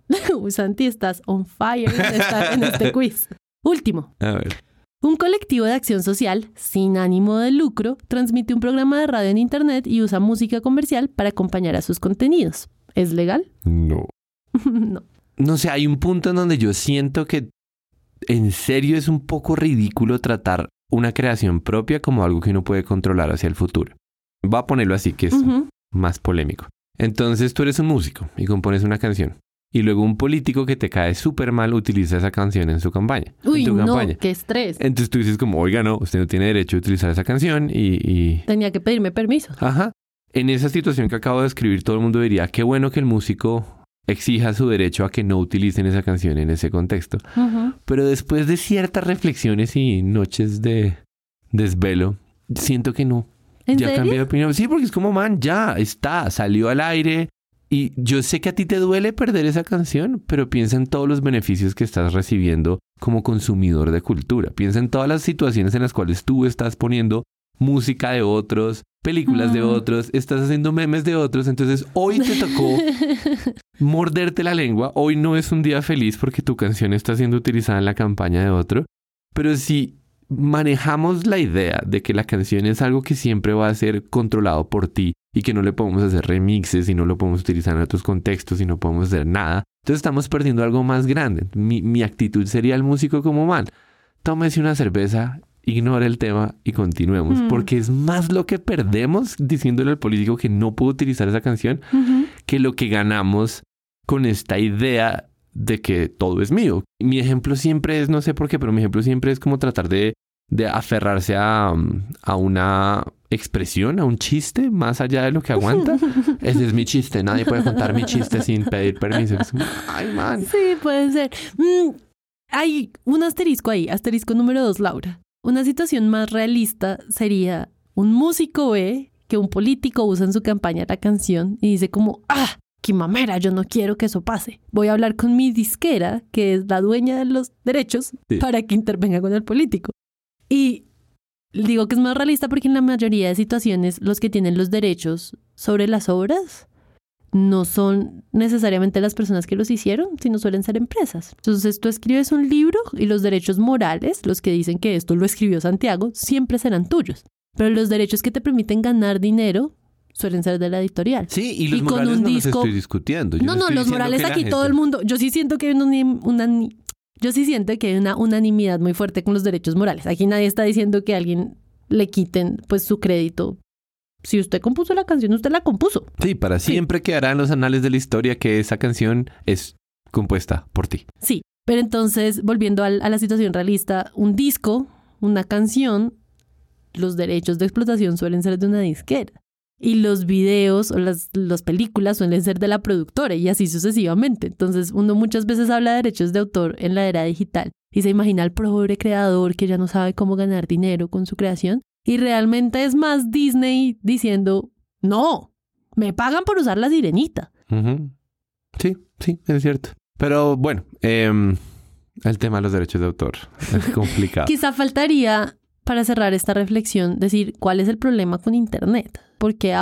Santi, estás on fire en este quiz. Último. A ver. Un colectivo de acción social sin ánimo de lucro transmite un programa de radio en internet y usa música comercial para acompañar a sus contenidos. ¿Es legal? No. No. No sé, hay un punto en donde yo siento que en serio es un poco ridículo tratar una creación propia como algo que uno puede controlar hacia el futuro. Voy a ponerlo así, que es más polémico. Entonces tú eres un músico y compones una canción. Y luego un político que te cae súper mal utiliza esa canción en su campaña. Uy, en tu no, campaña. qué estrés. Entonces tú dices como, oiga, no, usted no tiene derecho a utilizar esa canción y... Tenía que pedirme permiso. Ajá. En esa situación que acabo de describir, todo el mundo diría, qué bueno que el músico exija su derecho a que no utilicen esa canción en ese contexto. Pero después de ciertas reflexiones y noches de desvelo, siento que no. ¿En Ya serio? cambié de opinión. Sí, porque es como, man, ya está, salió al aire. Y yo sé que a ti te duele perder esa canción, pero piensa en todos los beneficios que estás recibiendo como consumidor de cultura. Piensa en todas las situaciones en las cuales tú estás poniendo música de otros, películas de otros, estás haciendo memes de otros. Entonces hoy te tocó morderte la lengua. Hoy no es un día feliz porque tu canción está siendo utilizada en la campaña de otro. Pero si manejamos la idea de que la canción es algo que siempre va a ser controlado por ti y que no le podemos hacer remixes y no lo podemos utilizar en otros contextos y no podemos hacer nada, entonces estamos perdiendo algo más grande. Mi actitud sería el músico como, man, tómese una cerveza, ignore el tema y continuemos, porque es más lo que perdemos diciéndole al político que no puede utilizar esa canción que lo que ganamos con esta idea de que todo es mío. Mi ejemplo siempre es, no sé por qué, pero mi ejemplo siempre es como tratar de aferrarse a una expresión, a un chiste, más allá de lo que aguanta. Ese es mi chiste. Nadie puede contar mi chiste sin pedir permiso. Ay, man. Sí, puede ser. Hay un asterisco ahí, asterisco número 2, Laura. Una situación más realista sería un músico ve que un político usa en su campaña la canción y dice como, ¡ah! ¡Qué mamera! Yo no quiero que eso pase. Voy a hablar con mi disquera, que es la dueña de los derechos, para que intervenga con el político. Y digo que es más realista porque en la mayoría de situaciones los que tienen los derechos sobre las obras no son necesariamente las personas que los hicieron, sino suelen ser empresas. Entonces tú escribes un libro y los derechos morales, los que dicen que esto lo escribió Santiago, siempre serán tuyos. Pero los derechos que te permiten ganar dinero suelen ser de la editorial. Sí, y los morales no los estoy discutiendo. No, los morales aquí todo el mundo. Yo sí siento que hay una unanimidad muy fuerte con los derechos morales. Aquí nadie está diciendo que a alguien le quiten pues su crédito. Si usted compuso la canción, usted la compuso. Sí, para siempre quedará en los anales de la historia que esa canción es compuesta por ti. Sí, pero entonces, volviendo a la situación realista, un disco, una canción, los derechos de explotación suelen ser de una disquera. Y los videos o las películas suelen ser de la productora y así sucesivamente. Entonces uno muchas veces habla de derechos de autor en la era digital y se imagina al pobre creador que ya no sabe cómo ganar dinero con su creación. Y realmente es más Disney diciendo, no, me pagan por usar la sirenita. Sí, es cierto. Pero bueno, el tema de los derechos de autor es complicado. Quizá faltaría, para cerrar esta reflexión, decir cuál es el problema con Internet. Porque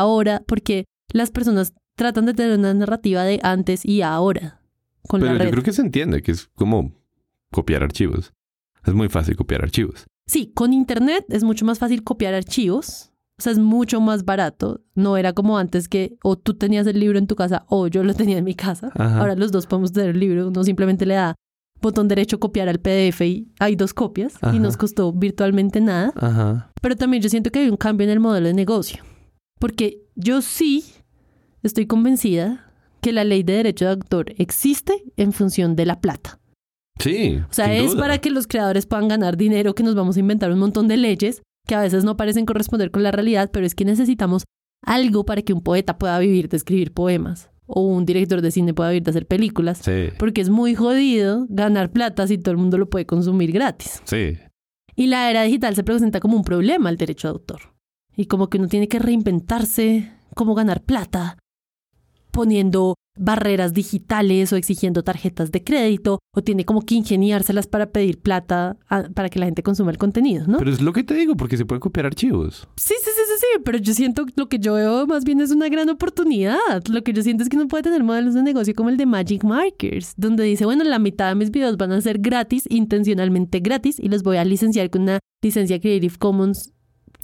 las personas tratan de tener una narrativa de antes y ahora con la red. Pero yo creo que se entiende que es como copiar archivos. Es muy fácil copiar archivos. Sí, con Internet es mucho más fácil copiar archivos. O sea, es mucho más barato. No era como antes que o tú tenías el libro en tu casa o yo lo tenía en mi casa. Ajá. Ahora los dos podemos tener el libro. Uno simplemente le da botón derecho copiar al PDF y hay 2 copias. Ajá. Y nos costó virtualmente nada. Ajá. Pero también yo siento que hay un cambio en el modelo de negocio. Porque yo sí estoy convencida que la ley de derecho de autor existe en función de la plata. Sí. O sea, es para que los creadores puedan ganar dinero, que nos vamos a inventar un montón de leyes que a veces no parecen corresponder con la realidad, pero es que necesitamos algo para que un poeta pueda vivir de escribir poemas o un director de cine pueda vivir de hacer películas. Sí. Porque es muy jodido ganar plata si todo el mundo lo puede consumir gratis. Sí. Y la era digital se presenta como un problema al derecho de autor. Y como que uno tiene que reinventarse cómo ganar plata, poniendo barreras digitales o exigiendo tarjetas de crédito, o tiene como que ingeniárselas para pedir plata para que la gente consuma el contenido, ¿no? Pero es lo que te digo, porque se pueden copiar archivos. Sí. sí, pero yo siento, lo que yo veo más bien es una gran oportunidad. Lo que yo siento es que uno puede tener modelos de negocio como el de Magic Markers, donde dice, bueno, la mitad de mis videos van a ser gratis, intencionalmente gratis, y los voy a licenciar con una licencia Creative Commons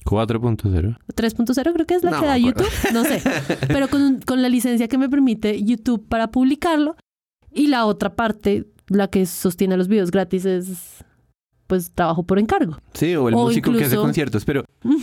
4.0. 3.0 creo que es la que da YouTube, no sé, pero con la licencia que me permite YouTube para publicarlo. Y la otra parte, la que sostiene los videos gratis, es pues trabajo por encargo. Sí, o el músico que hace conciertos, pero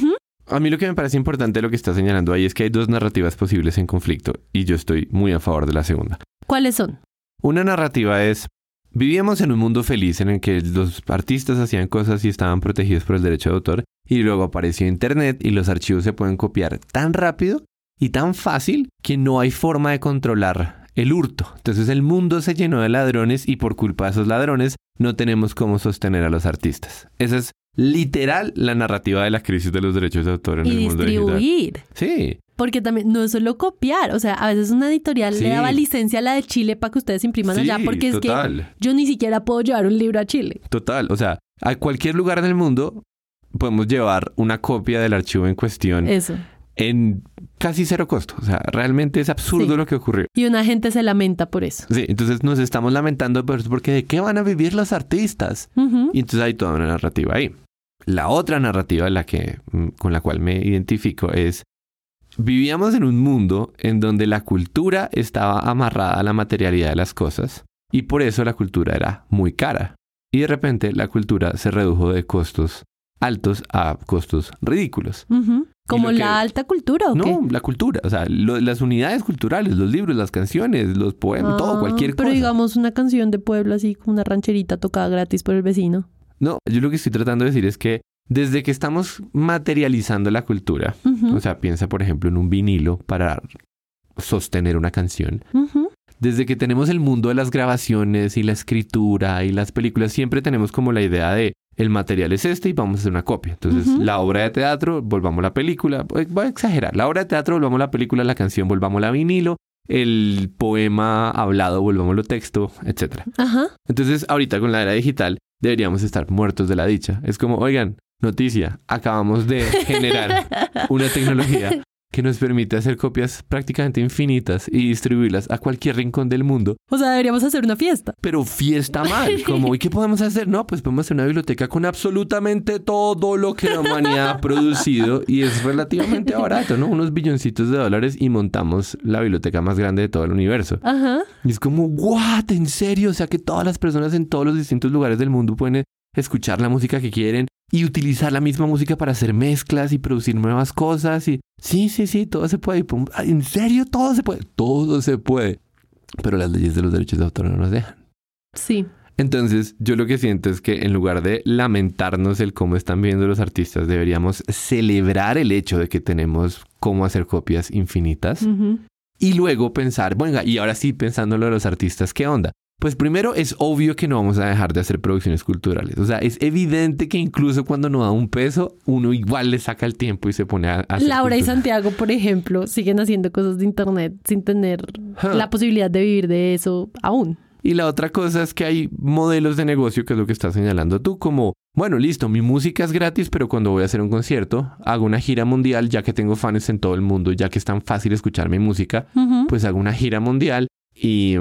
a mí lo que me parece importante de lo que está señalando ahí es que hay dos narrativas posibles en conflicto y yo estoy muy a favor de la segunda. ¿Cuáles son? Una narrativa es: vivíamos en un mundo feliz en el que los artistas hacían cosas y estaban protegidos por el derecho de autor, y luego apareció Internet y los archivos se pueden copiar tan rápido y tan fácil que no hay forma de controlar el hurto. Entonces el mundo se llenó de ladrones y por culpa de esos ladrones no tenemos cómo sostener a los artistas. Esa es literal la narrativa de la crisis de los derechos de autor en el mundo digital. Y distribuir. Sí. Porque también no es solo copiar, o sea, a veces una editorial le daba licencia a la de Chile para que ustedes impriman allá, porque es que yo ni siquiera puedo llevar un libro a Chile. Total, o sea, a cualquier lugar del mundo podemos llevar una copia del archivo en cuestión. Eso. En casi cero costo. O sea, realmente es absurdo lo que ocurrió. Y una gente se lamenta por eso. Sí, entonces nos estamos lamentando porque ¿de qué van a vivir los artistas? Y entonces hay toda una narrativa ahí. La otra narrativa con la cual me identifico es: vivíamos en un mundo en donde la cultura estaba amarrada a la materialidad de las cosas y por eso la cultura era muy cara. Y de repente la cultura se redujo de costos altos a costos ridículos. ¿Como la alta cultura o qué? No, la cultura. O sea, las unidades culturales, los libros, las canciones, los poemas, todo, cualquier cosa. Pero digamos una canción de pueblo así como una rancherita tocada gratis por el vecino. No, yo lo que estoy tratando de decir es que desde que estamos materializando la cultura, o sea, piensa por ejemplo en un vinilo para sostener una canción. Desde que tenemos el mundo de las grabaciones y la escritura y las películas, siempre tenemos como la idea de el material es este y vamos a hacer una copia. Entonces, la obra de teatro, volvamos a la película. Voy a exagerar. La obra de teatro, volvamos a la película. La canción, volvamos a vinilo. El poema hablado, volvamos a texto, etc. Entonces, ahorita con la era digital, deberíamos estar muertos de la dicha. Es como, oigan, noticia, acabamos de generar una tecnología que nos permite hacer copias prácticamente infinitas y distribuirlas a cualquier rincón del mundo. O sea, deberíamos hacer una fiesta. Pero fiesta mal. Como, ¿y qué podemos hacer? No, pues podemos hacer una biblioteca con absolutamente todo lo que la humanidad ha producido y es relativamente barato, ¿no? Unos billoncitos de dólares y montamos la biblioteca más grande de todo el universo. Y es como, ¿what? ¿En serio? O sea, que todas las personas en todos los distintos lugares del mundo pueden escuchar la música que quieren y utilizar la misma música para hacer mezclas y producir nuevas cosas. Y sí, todo se puede. ¿En serio? Todo se puede. Todo se puede. Pero las leyes de los derechos de autor no nos dejan. Sí. Entonces, yo lo que siento es que en lugar de lamentarnos el cómo están viendo los artistas, deberíamos celebrar el hecho de que tenemos cómo hacer copias infinitas. Y luego pensar, bueno, y ahora sí pensando en lo de los artistas, ¿qué onda? Pues primero es obvio que no vamos a dejar de hacer producciones culturales. O sea, es evidente que incluso cuando no da un peso, uno igual le saca el tiempo y se pone a hacer Laura cultura. Y Santiago, por ejemplo, siguen haciendo cosas de internet sin tener la posibilidad de vivir de eso aún. Y la otra cosa es que hay modelos de negocio, que es lo que estás señalando tú, como, bueno, listo, mi música es gratis, pero cuando voy a hacer un concierto, hago una gira mundial, ya que tengo fans en todo el mundo, ya que es tan fácil escuchar mi música, pues hago una gira mundial y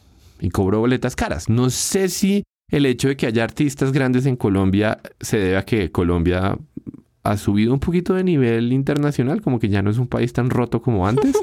cobro boletas caras. No sé si el hecho de que haya artistas grandes en Colombia se debe a que Colombia ha subido un poquito de nivel internacional, como que ya no es un país tan roto como antes.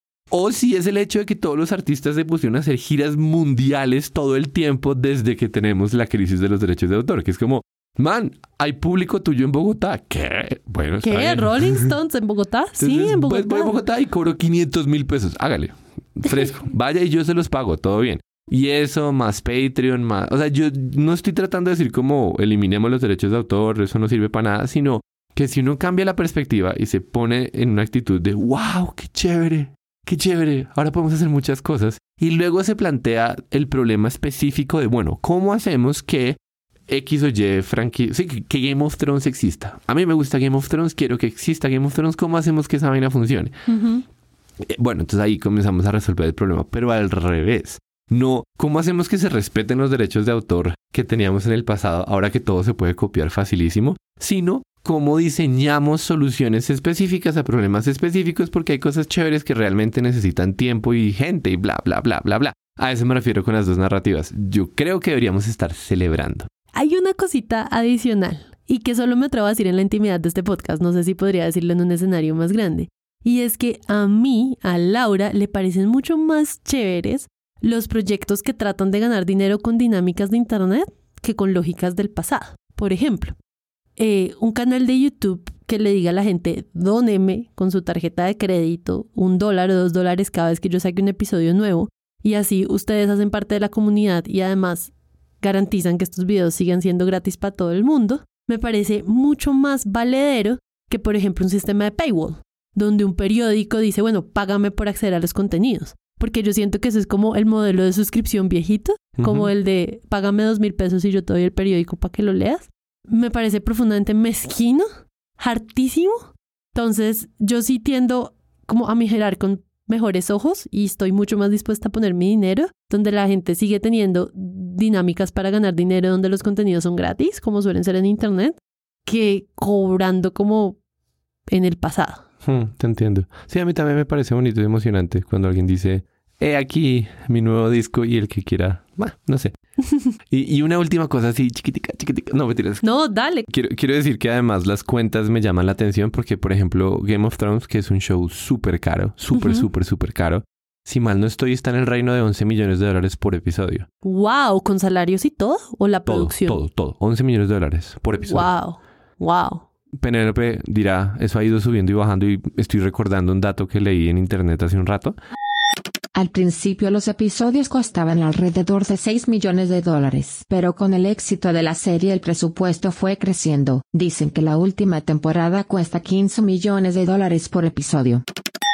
O si es el hecho de que todos los artistas se pusieron a hacer giras mundiales todo el tiempo desde que tenemos la crisis de los derechos de autor, que es como, man, hay público tuyo en Bogotá. ¿Qué? Bueno, está bien. ¿Rolling Stones en Bogotá? Entonces, sí, en Bogotá. Pues voy a Bogotá y cobro 500,000 pesos. Hágale, fresco. Vaya y yo se los pago, todo bien. Y eso, más Patreon, más... O sea, yo no estoy tratando de decir como eliminemos los derechos de autor, eso no sirve para nada, sino que si uno cambia la perspectiva y se pone en una actitud de ¡wow! ¡Qué chévere! ¡Qué chévere! Ahora podemos hacer muchas cosas. Y luego se plantea el problema específico de, bueno, ¿cómo hacemos que X o Y franquicia... Sí, que Game of Thrones exista? A mí me gusta Game of Thrones, quiero que exista Game of Thrones. ¿Cómo hacemos que esa vaina funcione? Bueno, entonces ahí comenzamos a resolver el problema, pero al revés. No, ¿cómo hacemos que se respeten los derechos de autor que teníamos en el pasado, ahora que todo se puede copiar facilísimo? Sino, cómo diseñamos soluciones específicas a problemas específicos, porque hay cosas chéveres que realmente necesitan tiempo y gente y bla, bla, bla, bla, bla. A eso me refiero con las dos narrativas. Yo creo que deberíamos estar celebrando. Hay una cosita adicional y que solo me atrevo a decir en la intimidad de este podcast. No sé si podría decirlo en un escenario más grande. Y es que a Laura, le parecen mucho más chéveres los proyectos que tratan de ganar dinero con dinámicas de internet que con lógicas del pasado. Por ejemplo, un canal de YouTube que le diga a la gente, dóneme con su tarjeta de crédito $1 o $2 cada vez que yo saque un episodio nuevo, y así ustedes hacen parte de la comunidad y además garantizan que estos videos sigan siendo gratis para todo el mundo, me parece mucho más valedero que, por ejemplo, un sistema de paywall, donde un periódico dice, bueno, págame por acceder a los contenidos. Porque yo siento que ese es como el modelo de suscripción viejito, como el de págame $2,000 y yo te doy el periódico para que lo leas. Me parece profundamente mezquino, hartísimo. Entonces, yo sí tiendo como a mirar con mejores ojos y estoy mucho más dispuesta a poner mi dinero donde la gente sigue teniendo dinámicas para ganar dinero, donde los contenidos son gratis, como suelen ser en internet, que cobrando como en el pasado. Te entiendo. Sí, a mí también me parece bonito y emocionante cuando alguien dice, he aquí mi nuevo disco y el que quiera, no sé. Y una última cosa así, chiquitica. No, mentiras. No, dale. Quiero decir que además las cuentas me llaman la atención porque, por ejemplo, Game of Thrones, que es un show súper caro, súper caro. Si mal no estoy, está en el reino de $11 millones por episodio. ¡Wow! ¿Con salarios y todo? ¿O la producción? Todo. $11 millones por episodio. ¡Wow! Penélope dirá, eso ha ido subiendo y bajando y estoy recordando un dato que leí en internet hace un rato. Al principio los episodios costaban alrededor de $6 millones, pero con el éxito de la serie el presupuesto fue creciendo. Dicen que la última temporada cuesta $15 millones por episodio.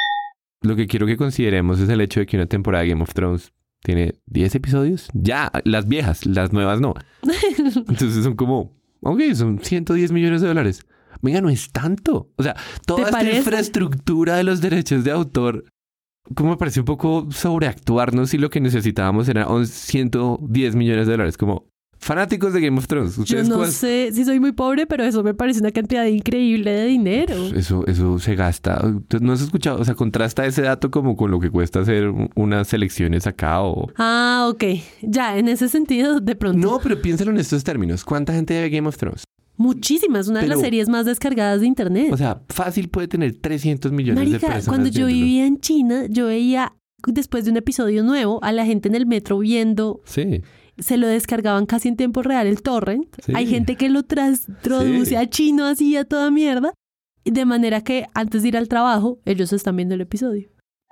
Lo que quiero que consideremos es el hecho de que una temporada de Game of Thrones tiene 10 episodios. Ya, las viejas, las nuevas no. Entonces son como, son $110 millones. Venga, no es tanto. O sea, toda esta infraestructura de los derechos de autor, como me parece un poco sobreactuarnos si lo que necesitábamos era $110 millones. Como fanáticos de Game of Thrones. Yo no sé si soy muy pobre, pero eso me parece una cantidad increíble de dinero. Eso se gasta. ¿No has escuchado? O sea, contrasta ese dato como con lo que cuesta hacer unas elecciones acá o... Ah, ok. Ya, en ese sentido, de pronto. No, pero piénsalo en estos términos. ¿Cuánta gente ve Game of Thrones? Muchísimas, una de las series más descargadas de internet. O sea, fácil puede tener 300 millones de personas. Cuando yo vivía en China, yo veía después de un episodio nuevo a la gente en el metro viendo. Sí. Se lo descargaban casi en tiempo real el torrent. Sí. Hay gente que lo traduce a chino así a toda mierda. De manera que antes de ir al trabajo, ellos están viendo el episodio.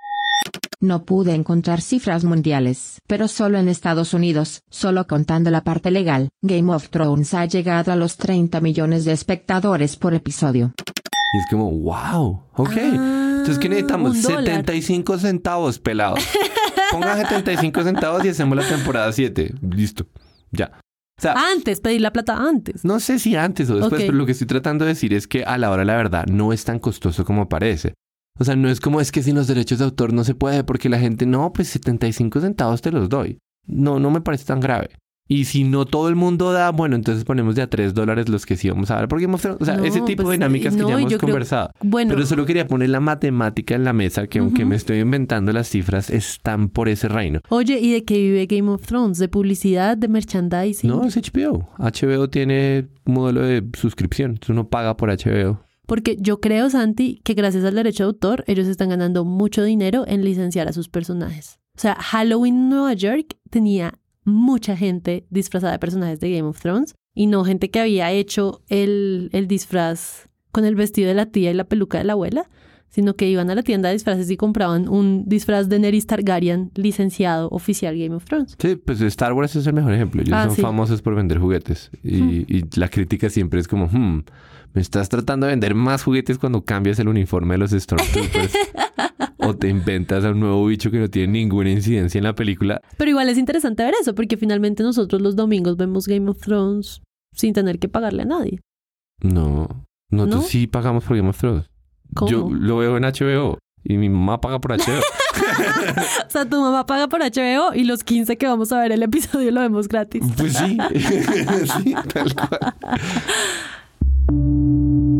No pude encontrar cifras mundiales, pero solo en Estados Unidos, solo contando la parte legal, Game of Thrones ha llegado a los 30 millones de espectadores por episodio. Y es como, wow, entonces, ¿qué necesitamos? 75 centavos, pelados. Pongan 75 centavos y hacemos la temporada 7. Listo, ya. O sea, pedir la plata antes. No sé si antes o después, pero lo que estoy tratando de decir es que a la hora de la verdad no es tan costoso como parece. O sea, no es como es que sin los derechos de autor no se puede porque la gente, no, pues 75 centavos te los doy. No me parece tan grave. Y si no todo el mundo da, bueno, entonces ponemos de a $3 los que sí vamos a dar. Porque ese tipo de dinámicas que ya hemos conversado. Pero solo quería poner la matemática en la mesa, que aunque me estoy inventando las cifras, están por ese reino. Oye, ¿y de qué vive Game of Thrones? ¿De publicidad? ¿De merchandising? No, es HBO. HBO tiene un modelo de suscripción. Entonces uno paga por HBO. Porque yo creo, Santi, que gracias al derecho de autor, ellos están ganando mucho dinero en licenciar a sus personajes. O sea, Halloween en Nueva York tenía mucha gente disfrazada de personajes de Game of Thrones y no gente que había hecho el disfraz con el vestido de la tía y la peluca de la abuela, sino que iban a la tienda de disfraces y compraban un disfraz de Daenerys Targaryen licenciado oficial Game of Thrones. Sí, pues Star Wars es el mejor ejemplo. Ellos son famosos por vender juguetes y la crítica siempre es como, me estás tratando de vender más juguetes cuando cambias el uniforme de los Stormtroopers o te inventas a un nuevo bicho que no tiene ninguna incidencia en la película. Pero igual es interesante ver eso, porque finalmente nosotros los domingos vemos Game of Thrones sin tener que pagarle a nadie. No, nosotros sí pagamos por Game of Thrones. ¿Cómo? Yo lo veo en HBO y mi mamá paga por HBO. O sea, tu mamá paga por HBO y los 15 que vamos a ver el episodio lo vemos gratis. Pues sí, sí, tal cual.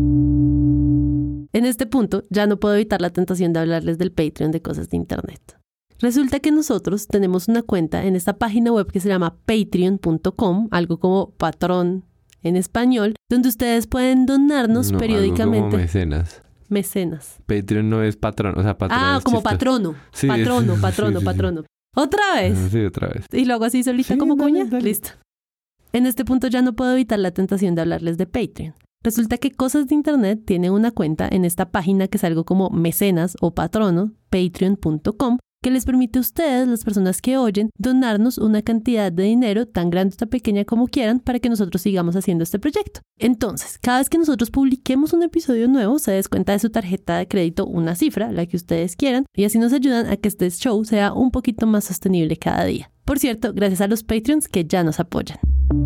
este punto ya no puedo evitar la tentación de hablarles del Patreon de Cosas de Internet. Resulta que nosotros tenemos una cuenta en esta página web que se llama patreon.com, algo como patrón en español, donde ustedes pueden donarnos periódicamente. Algo como mecenas. Mecenas. Patreon no es patrón, o sea, patrón. Ah, como chistoso. patrono. Sí, patrono, sí, patrono, sí, sí. patrono. ¿Otra vez? Sí, otra vez. Y lo hago así solita Sí, como dale, cuña. dale. Listo. En este punto ya no puedo evitar la tentación de hablarles de Patreon. Resulta que Cosas de Internet tiene una cuenta en esta página que es algo como mecenas o patrono, patreon.com, que les permite a ustedes, las personas que oyen, donarnos una cantidad de dinero tan grande o tan pequeña como quieran para que nosotros sigamos haciendo este proyecto. Entonces, cada vez que nosotros publiquemos un episodio nuevo, se descuenta de su tarjeta de crédito una cifra, la que ustedes quieran, y así nos ayudan a que este show sea un poquito más sostenible cada día. Por cierto, gracias a los Patreons que ya nos apoyan.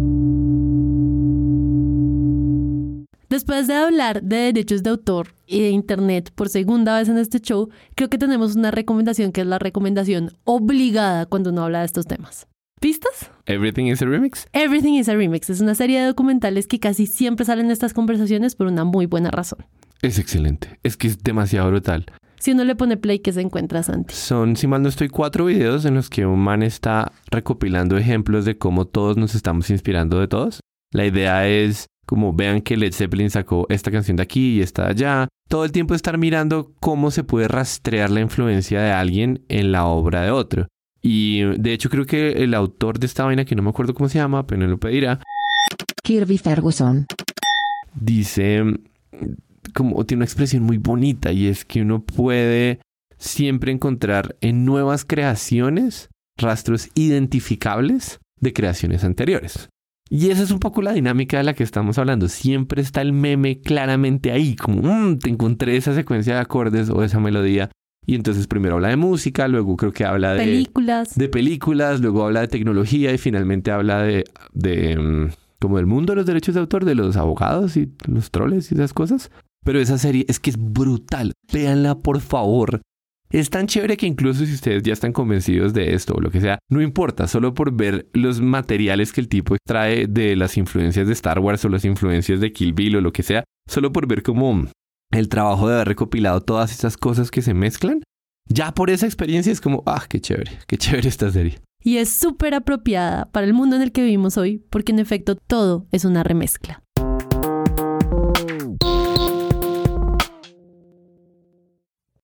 Después de hablar de derechos de autor y de Internet por segunda vez en este show, creo que tenemos una recomendación que es la recomendación obligada cuando uno habla de estos temas. ¿Pistas? Everything is a remix. Everything is a Remix es una serie de documentales que casi siempre salen en estas conversaciones por una muy buena razón. Es excelente. Es que es demasiado brutal. Si uno le pone play, ¿qué se encuentra, Santi? Son, si mal no estoy, 4 videos en los que un man está recopilando ejemplos de cómo todos nos estamos inspirando de todos. La idea es como vean que Led Zeppelin sacó esta canción de aquí y esta de allá. Todo el tiempo estar mirando cómo se puede rastrear la influencia de alguien en la obra de otro. Y de hecho creo que el autor de esta vaina, que no me acuerdo cómo se llama, pero lo pedirá, Kirby Ferguson. dice, como tiene una expresión muy bonita, y es que uno puede siempre encontrar en nuevas creaciones rastros identificables de creaciones anteriores. Y esa es un poco la dinámica de la que estamos hablando. Siempre está el meme claramente ahí, como te encontré esa secuencia de acordes o esa melodía. Y entonces primero habla de música, luego creo que habla de películas, luego habla de tecnología y finalmente habla de como del mundo de los derechos de autor, de los abogados y los troles y esas cosas. Pero esa serie es que es brutal. Véanla, por favor. Es tan chévere que incluso si ustedes ya están convencidos de esto o lo que sea, no importa, solo por ver los materiales que el tipo trae de las influencias de Star Wars o las influencias de Kill Bill o lo que sea, solo por ver como el trabajo de haber recopilado todas esas cosas que se mezclan, ya por esa experiencia es como, qué chévere esta serie. Y es súper apropiada para el mundo en el que vivimos hoy, porque en efecto todo es una remezcla.